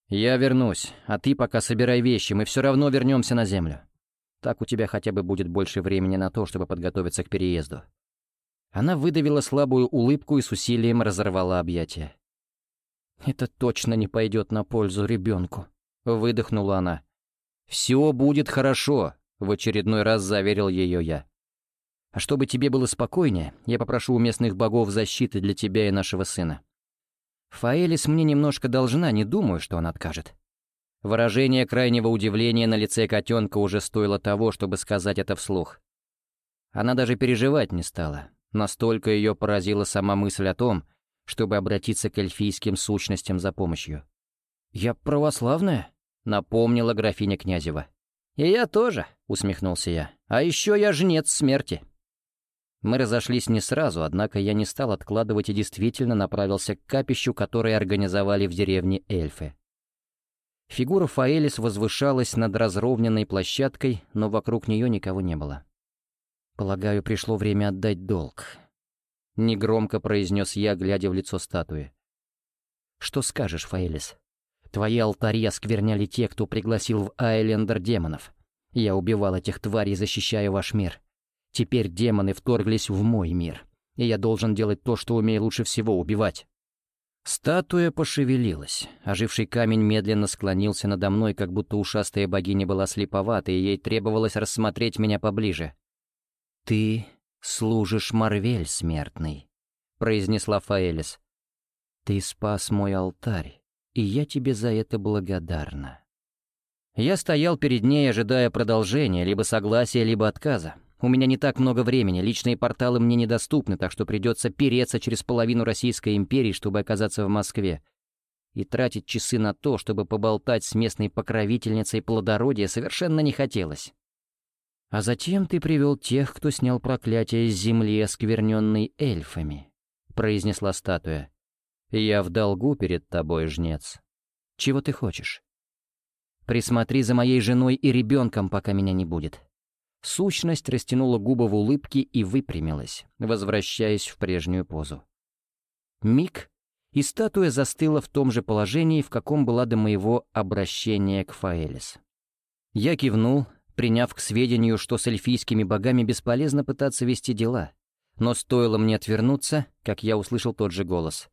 Я вернусь, а ты пока собирай вещи, мы все равно вернемся на землю. Так у тебя хотя бы будет больше времени на то, чтобы подготовиться к переезду». Она выдавила слабую улыбку и с усилием разорвала объятия. «Это точно не пойдет на пользу ребенку», — выдохнула она. «Все будет хорошо», — в очередной раз заверил ее я. «А чтобы тебе было спокойнее, я попрошу у местных богов защиты для тебя и нашего сына. Фаэлис мне немножко должна, не думаю, что он откажет». Выражение крайнего удивления на лице котенка уже стоило того, чтобы сказать это вслух. Она даже переживать не стала. Настолько ее поразила сама мысль о том, чтобы обратиться к эльфийским сущностям за помощью. «Я православная?» — напомнила графиня Князева. «И я тоже», — усмехнулся я. «А еще я жнец смерти». Мы разошлись не сразу, однако я не стал откладывать и действительно направился к капищу, которое организовали в деревне эльфы. Фигура Фаэлис возвышалась над разровненной площадкой, но вокруг нее никого не было. «Полагаю, пришло время отдать долг», — негромко произнес я, глядя в лицо статуи. «Что скажешь, Фаэлис? Твои алтари оскверняли те, кто пригласил в Айлендер демонов. Я убивал этих тварей, защищая ваш мир. Теперь демоны вторглись в мой мир, и я должен делать то, что умею лучше всего — убивать». Статуя пошевелилась. Оживший камень медленно склонился надо мной, как будто ушастая богиня была слеповата, и ей требовалось рассмотреть меня поближе. «Ты служишь Марвель, смертный», — произнесла Фаэлис. «Ты спас мой алтарь, и я тебе за это благодарна». Я стоял перед ней, ожидая продолжения, либо согласия, либо отказа. У меня не так много времени, личные порталы мне недоступны, так что придется переться через половину Российской империи, чтобы оказаться в Москве. И тратить часы на то, чтобы поболтать с местной покровительницей плодородия, совершенно не хотелось. «А затем ты привел тех, кто снял проклятие с земли, оскверненной эльфами», — произнесла статуя. «Я в долгу перед тобой, жнец. Чего ты хочешь? Присмотри за моей женой и ребенком, пока меня не будет». Сущность растянула губы в улыбке и выпрямилась, возвращаясь в прежнюю позу. Миг, и статуя застыла в том же положении, в каком была до моего обращения к Фаэлис. Я кивнул, приняв к сведению, что с эльфийскими богами бесполезно пытаться вести дела, но стоило мне отвернуться, как я услышал тот же голос.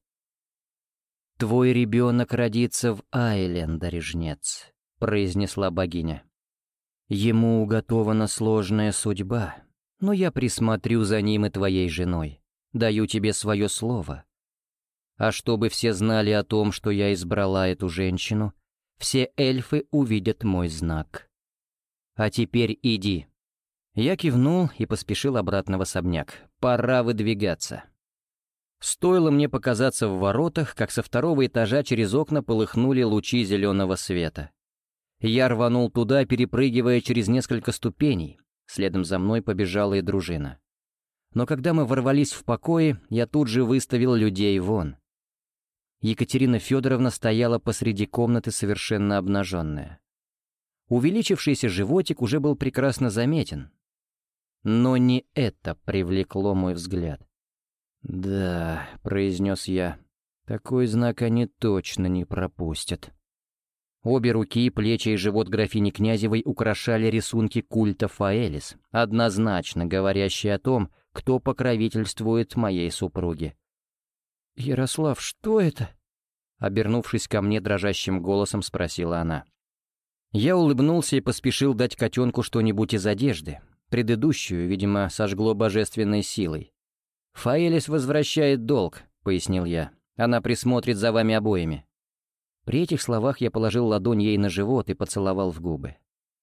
«Твой ребенок родится в Айлендере, жнец», — произнесла богиня. «Ему уготована сложная судьба, но я присмотрю за ним и твоей женой. Даю тебе свое слово. А чтобы все знали о том, что я избрала эту женщину, все эльфы увидят мой знак. А теперь иди». Я кивнул и поспешил обратно в особняк. Пора выдвигаться. Стоило мне показаться в воротах, как со второго этажа через окна полыхнули лучи зеленого света. Я рванул туда, перепрыгивая через несколько ступеней. Следом за мной побежала и дружина. Но когда мы ворвались в покои, я тут же выставил людей вон. Екатерина Федоровна стояла посреди комнаты совершенно обнаженная. Увеличившийся животик уже был прекрасно заметен. Но не это привлекло мой взгляд. «Да», — произнес я, — «такой знак они точно не пропустят». Обе руки, плечи и живот графини Князевой украшали рисунки культа Фаэлис, однозначно говорящие о том, кто покровительствует моей супруге. «Ярослав, что это?» Обернувшись ко мне дрожащим голосом, спросила она. Я улыбнулся и поспешил дать котенку что-нибудь из одежды. Предыдущую, видимо, сожгло божественной силой. «Фаэлис возвращает долг», — пояснил я. «Она присмотрит за вами обоими». При этих словах я положил ладонь ей на живот и поцеловал в губы.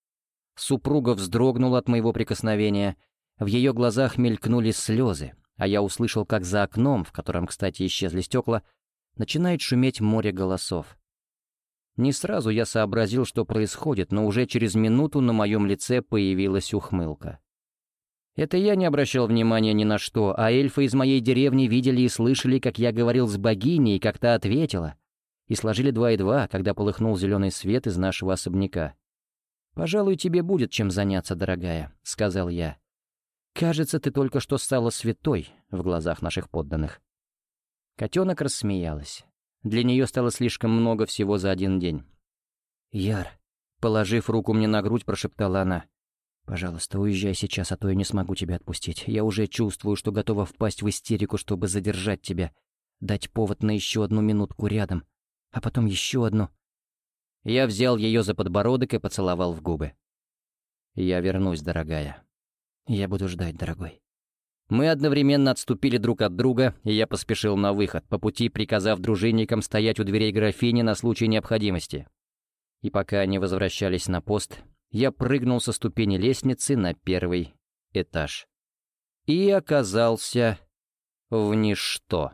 Супруга вздрогнула от моего прикосновения, в ее глазах мелькнули слезы, а я услышал, как за окном, в котором, кстати, исчезли стекла, начинает шуметь море голосов. Не сразу я сообразил, что происходит, но уже через минуту на моем лице появилась ухмылка. Это я не обращал внимания ни на что, а эльфы из моей деревни видели и слышали, как я говорил с богиней, и как та ответила, и сложили два и два, когда полыхнул зеленый свет из нашего особняка. «Пожалуй, тебе будет чем заняться, дорогая», — сказал я. «Кажется, ты только что стала святой в глазах наших подданных». Котенок рассмеялась. Для нее стало слишком много всего за один день. «Яр», положив руку мне на грудь, прошептала она. «Пожалуйста, уезжай сейчас, а то я не смогу тебя отпустить. Я уже чувствую, что готова впасть в истерику, чтобы задержать тебя, дать повод на еще одну минутку рядом, а потом еще одну». Я взял ее за подбородок и поцеловал в губы. «Я вернусь, дорогая». «Я буду ждать, дорогой». Мы одновременно отступили друг от друга, и я поспешил на выход, по пути приказав дружинникам стоять у дверей графини на случай необходимости. И пока они возвращались на пост, я прыгнул со ступени лестницы на первый этаж. И оказался в ничто.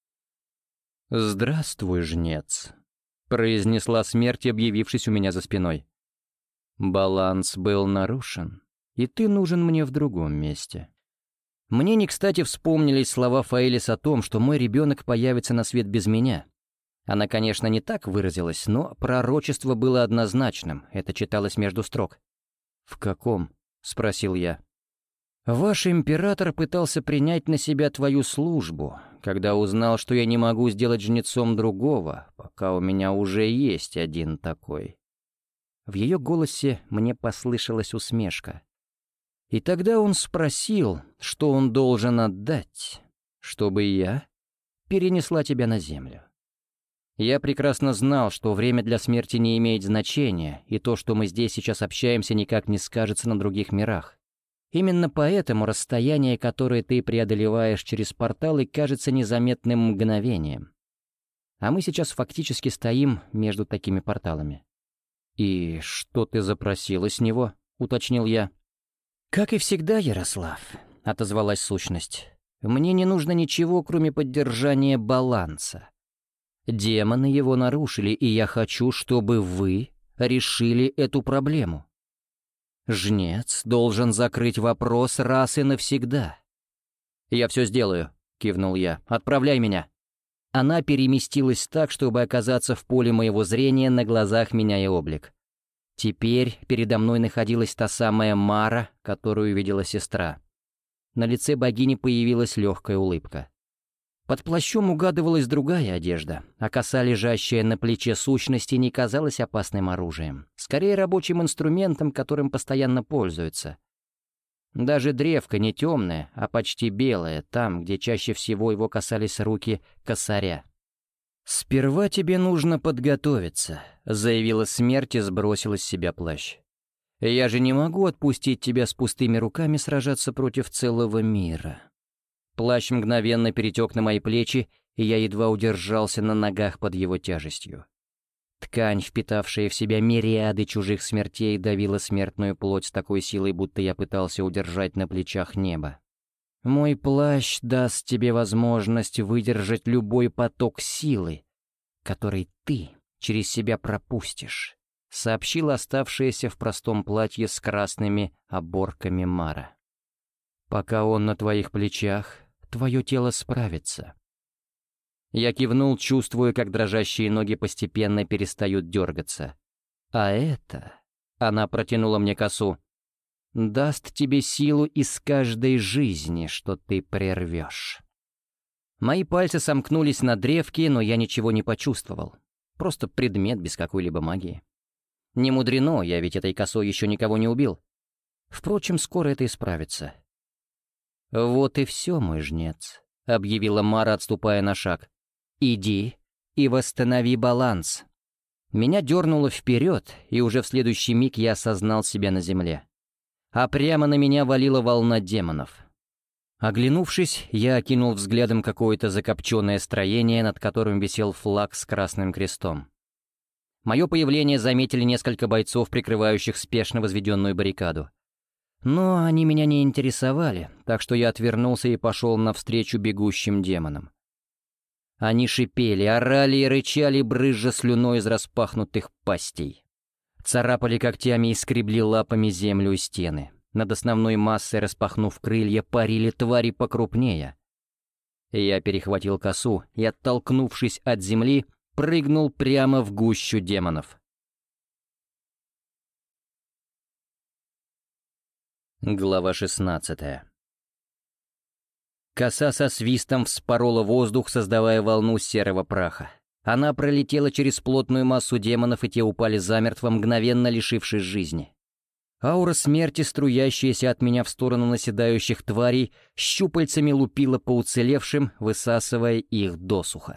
«Здравствуй, жнец», — произнесла смерть, объявившись у меня за спиной. «Баланс был нарушен, и ты нужен мне в другом месте». Мне не кстати вспомнились слова Фаэлис о том, что мой ребенок появится на свет без меня. Она, конечно, не так выразилась, но пророчество было однозначным, это читалось между строк. «В каком?» — спросил я. «Ваш император пытался принять на себя твою службу, когда узнал, что я не могу сделать жнецом другого, пока у меня уже есть один такой». В ее голосе мне послышалась усмешка. И тогда он спросил, что он должен отдать, чтобы я перенесла тебя на землю. Я прекрасно знал, что время для смерти не имеет значения, и то, что мы здесь сейчас общаемся, никак не скажется на других мирах. Именно поэтому расстояние, которое ты преодолеваешь через порталы, кажется незаметным мгновением. А мы сейчас фактически стоим между такими порталами. «И что ты запросила с него?» — уточнил я. «Как и всегда, Ярослав», — отозвалась сущность, — «мне не нужно ничего, кроме поддержания баланса. Демоны его нарушили, и я хочу, чтобы вы решили эту проблему. Жнец должен закрыть вопрос раз и навсегда». «Я все сделаю», — кивнул я. «Отправляй меня». Она переместилась так, чтобы оказаться в поле моего зрения, на глазах меняя облик. Теперь передо мной находилась та самая Мара, которую видела сестра. На лице богини появилась легкая улыбка. Под плащом угадывалась другая одежда, а коса, лежащая на плече сущности, не казалась опасным оружием, скорее рабочим инструментом, которым постоянно пользуются. Даже древко не темное, а почти белое, там, где чаще всего его касались руки косаря. «Сперва тебе нужно подготовиться», — заявила смерть и сбросила с себя плащ. «Я же не могу отпустить тебя с пустыми руками сражаться против целого мира». Плащ мгновенно перетек на мои плечи, и я едва удержался на ногах под его тяжестью. Ткань, впитавшая в себя мириады чужих смертей, давила смертную плоть с такой силой, будто я пытался удержать на плечах небо. «Мой плащ даст тебе возможность выдержать любой поток силы, который ты через себя пропустишь», — сообщила оставшаяся в простом платье с красными оборками Мара. «Пока он на твоих плечах, твое тело справится». Я кивнул, чувствуя, как дрожащие ноги постепенно перестают дергаться. «А это...» — она протянула мне косу. «Даст тебе силу из каждой жизни, что ты прервешь». Мои пальцы сомкнулись на древке, но я ничего не почувствовал. Просто предмет без какой-либо магии. Не мудрено, я ведь этой косой еще никого не убил. Впрочем, скоро это исправится. «Вот и все, мой жнец», — объявила Мара, отступая на шаг. «Иди и восстанови баланс». Меня дернуло вперед, и уже в следующий миг я осознал себя на земле. А прямо на меня валила волна демонов. Оглянувшись, я окинул взглядом какое-то закопченное строение, над которым висел флаг с красным крестом. Мое появление заметили несколько бойцов, прикрывающих спешно возведенную баррикаду. Но они меня не интересовали, так что я отвернулся и пошел навстречу бегущим демонам. Они шипели, орали и рычали, брызжа слюной из распахнутых пастей. Царапали когтями и скребли лапами землю и стены. Над основной массой, распахнув крылья, парили твари покрупнее. Я перехватил косу и, оттолкнувшись от земли, прыгнул прямо в гущу демонов. Глава шестнадцатая. Коса со свистом вспорола воздух, создавая волну серого праха. Она пролетела через плотную массу демонов, и те упали замертво, мгновенно лишившись жизни. Аура смерти, струящаяся от меня в сторону наседающих тварей, щупальцами лупила по уцелевшим, высасывая их досуха.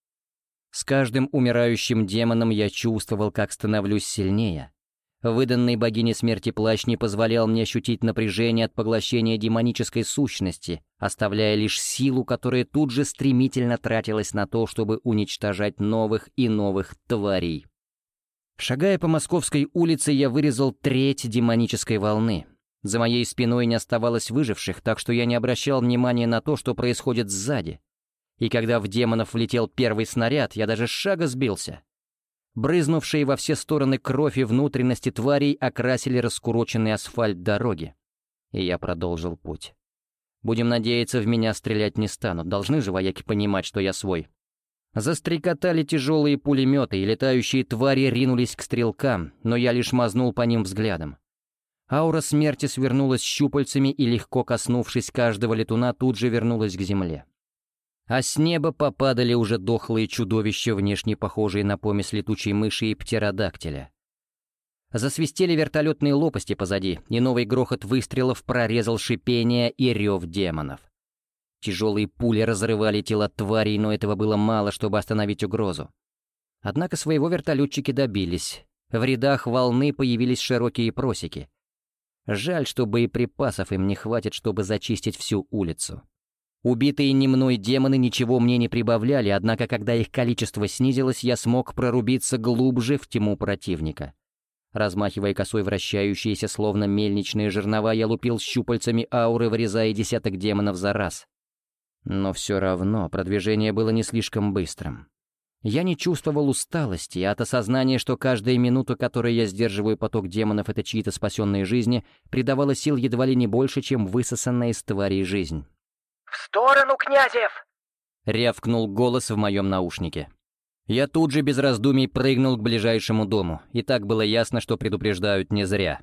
С каждым умирающим демоном я чувствовал, как становлюсь сильнее. Выданный богине смерти плащ не позволял мне ощутить напряжение от поглощения демонической сущности, оставляя лишь силу, которая тут же стремительно тратилась на то, чтобы уничтожать новых и новых тварей. Шагая по Московской улице, я вырезал треть демонической волны. За моей спиной не оставалось выживших, так что я не обращал внимания на то, что происходит сзади. И когда в демонов влетел первый снаряд, я даже с шага сбился. Брызнувшие во все стороны кровь и внутренности тварей окрасили раскуроченный асфальт дороги. И я продолжил путь. Будем надеяться, в меня стрелять не станут, должны же вояки понимать, что я свой. Застрекотали тяжелые пулеметы, и летающие твари ринулись к стрелкам, но я лишь мазнул по ним взглядом. Аура смерти свернулась щупальцами и, легко коснувшись каждого летуна, тут же вернулась к земле. А с неба попадали уже дохлые чудовища, внешне похожие на помесь летучей мыши и птеродактиля. Засвистели вертолетные лопасти позади, и новый грохот выстрелов прорезал шипение и рев демонов. Тяжелые пули разрывали тела тварей, но этого было мало, чтобы остановить угрозу. Однако своего вертолетчики добились. В рядах волны появились широкие просеки. Жаль, что боеприпасов им не хватит, чтобы зачистить всю улицу. Убитые не мной демоны ничего мне не прибавляли, однако когда их количество снизилось, я смог прорубиться глубже в тьму противника. Размахивая косой вращающиеся, словно мельничные жернова, я лупил щупальцами ауры, вырезая десяток демонов за раз. Но все равно продвижение было не слишком быстрым. Я не чувствовал усталости, а от осознания, что каждая минута, которой я сдерживаю поток демонов, это чьи-то спасенные жизни, придавала сил едва ли не больше, чем высосанная из тварей жизнь. «В сторону, Князев!» — рявкнул голос в моем наушнике. Я тут же без раздумий прыгнул к ближайшему дому, и так было ясно, что предупреждают не зря.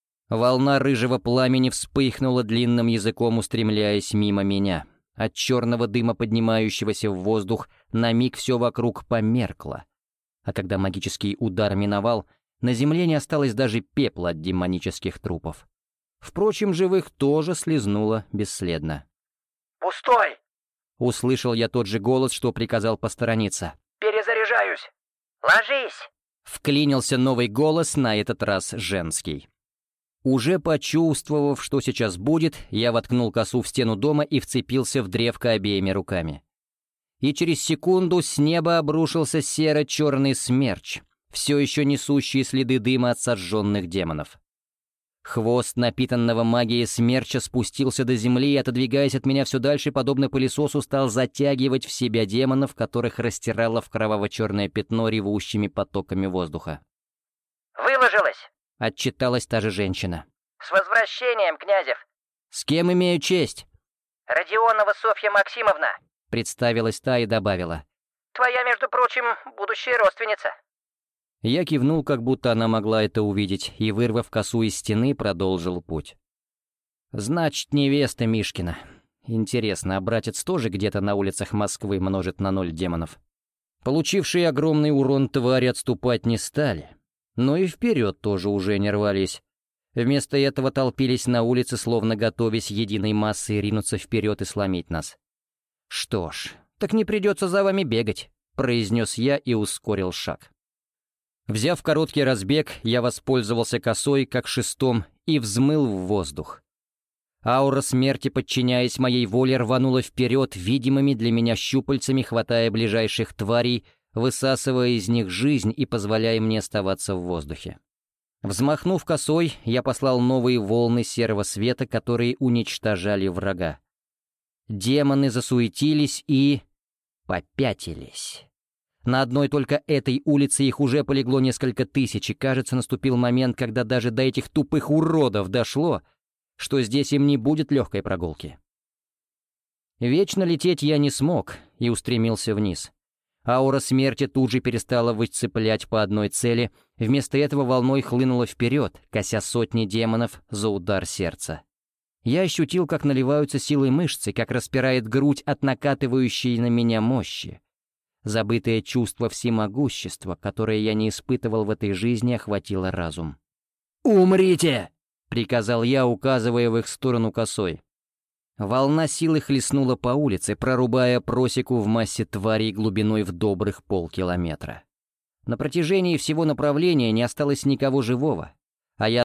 Волна рыжего пламени вспыхнула длинным языком, устремляясь мимо меня. От черного дыма, поднимающегося в воздух, на миг все вокруг померкло. А когда магический удар миновал, на земле не осталось даже пепла от демонических трупов. Впрочем, живых тоже слезнуло бесследно. «Пустой!» — услышал я тот же голос, что приказал посторониться. «Перезаряжаюсь! Ложись!» — вклинился новый голос, на этот раз женский. Уже почувствовав, что сейчас будет, я воткнул косу в стену дома и вцепился в древко обеими руками. И через секунду с неба обрушился серо-черный смерч, все еще несущий следы дыма от сожженных демонов. Хвост напитанного магией смерча спустился до земли и, отодвигаясь от меня все дальше, подобно пылесосу, стал затягивать в себя демонов, которых растирало в кроваво-черное пятно ревущими потоками воздуха. «Выложилась!» — отчиталась та же женщина. «С возвращением, Князев!» «С кем имею честь?» «Родионова Софья Максимовна!» — представилась та и добавила. «Твоя, между прочим, будущая родственница!» Я кивнул, как будто она могла это увидеть, и, вырвав косу из стены, продолжил путь. «Значит, невеста Мишкина. Интересно, а братец тоже где-то на улицах Москвы множит на ноль демонов?» Получившие огромный урон твари отступать не стали, но и вперед тоже уже не рвались. Вместо этого толпились на улице, словно готовясь единой массой ринуться вперед и сломить нас. «Что ж, так не придется за вами бегать», — произнес я и ускорил шаг. Взяв короткий разбег, я воспользовался косой, как шестом, и взмыл в воздух. Аура смерти, подчиняясь моей воле, рванула вперед видимыми для меня щупальцами, хватая ближайших тварей, высасывая из них жизнь и позволяя мне оставаться в воздухе. Взмахнув косой, я послал новые волны серого света, которые уничтожали врага. Демоны засуетились и... попятились. На одной только этой улице их уже полегло несколько тысяч, и, кажется, наступил момент, когда даже до этих тупых уродов дошло, что здесь им не будет легкой прогулки. Вечно лететь я не смог и устремился вниз. Аура смерти тут же перестала выцеплять по одной цели, вместо этого волной хлынула вперед, кося сотни демонов за удар сердца. Я ощутил, как наливаются силой мышцы, как распирает грудь от накатывающей на меня мощи. Забытое чувство всемогущества, которое я не испытывал в этой жизни, охватило разум. «Умрите!» — приказал я, указывая в их сторону косой. Волна силы хлестнула по улице, прорубая просеку в массе тварей глубиной в добрых полкилометра. На протяжении всего направления не осталось никого живого, а я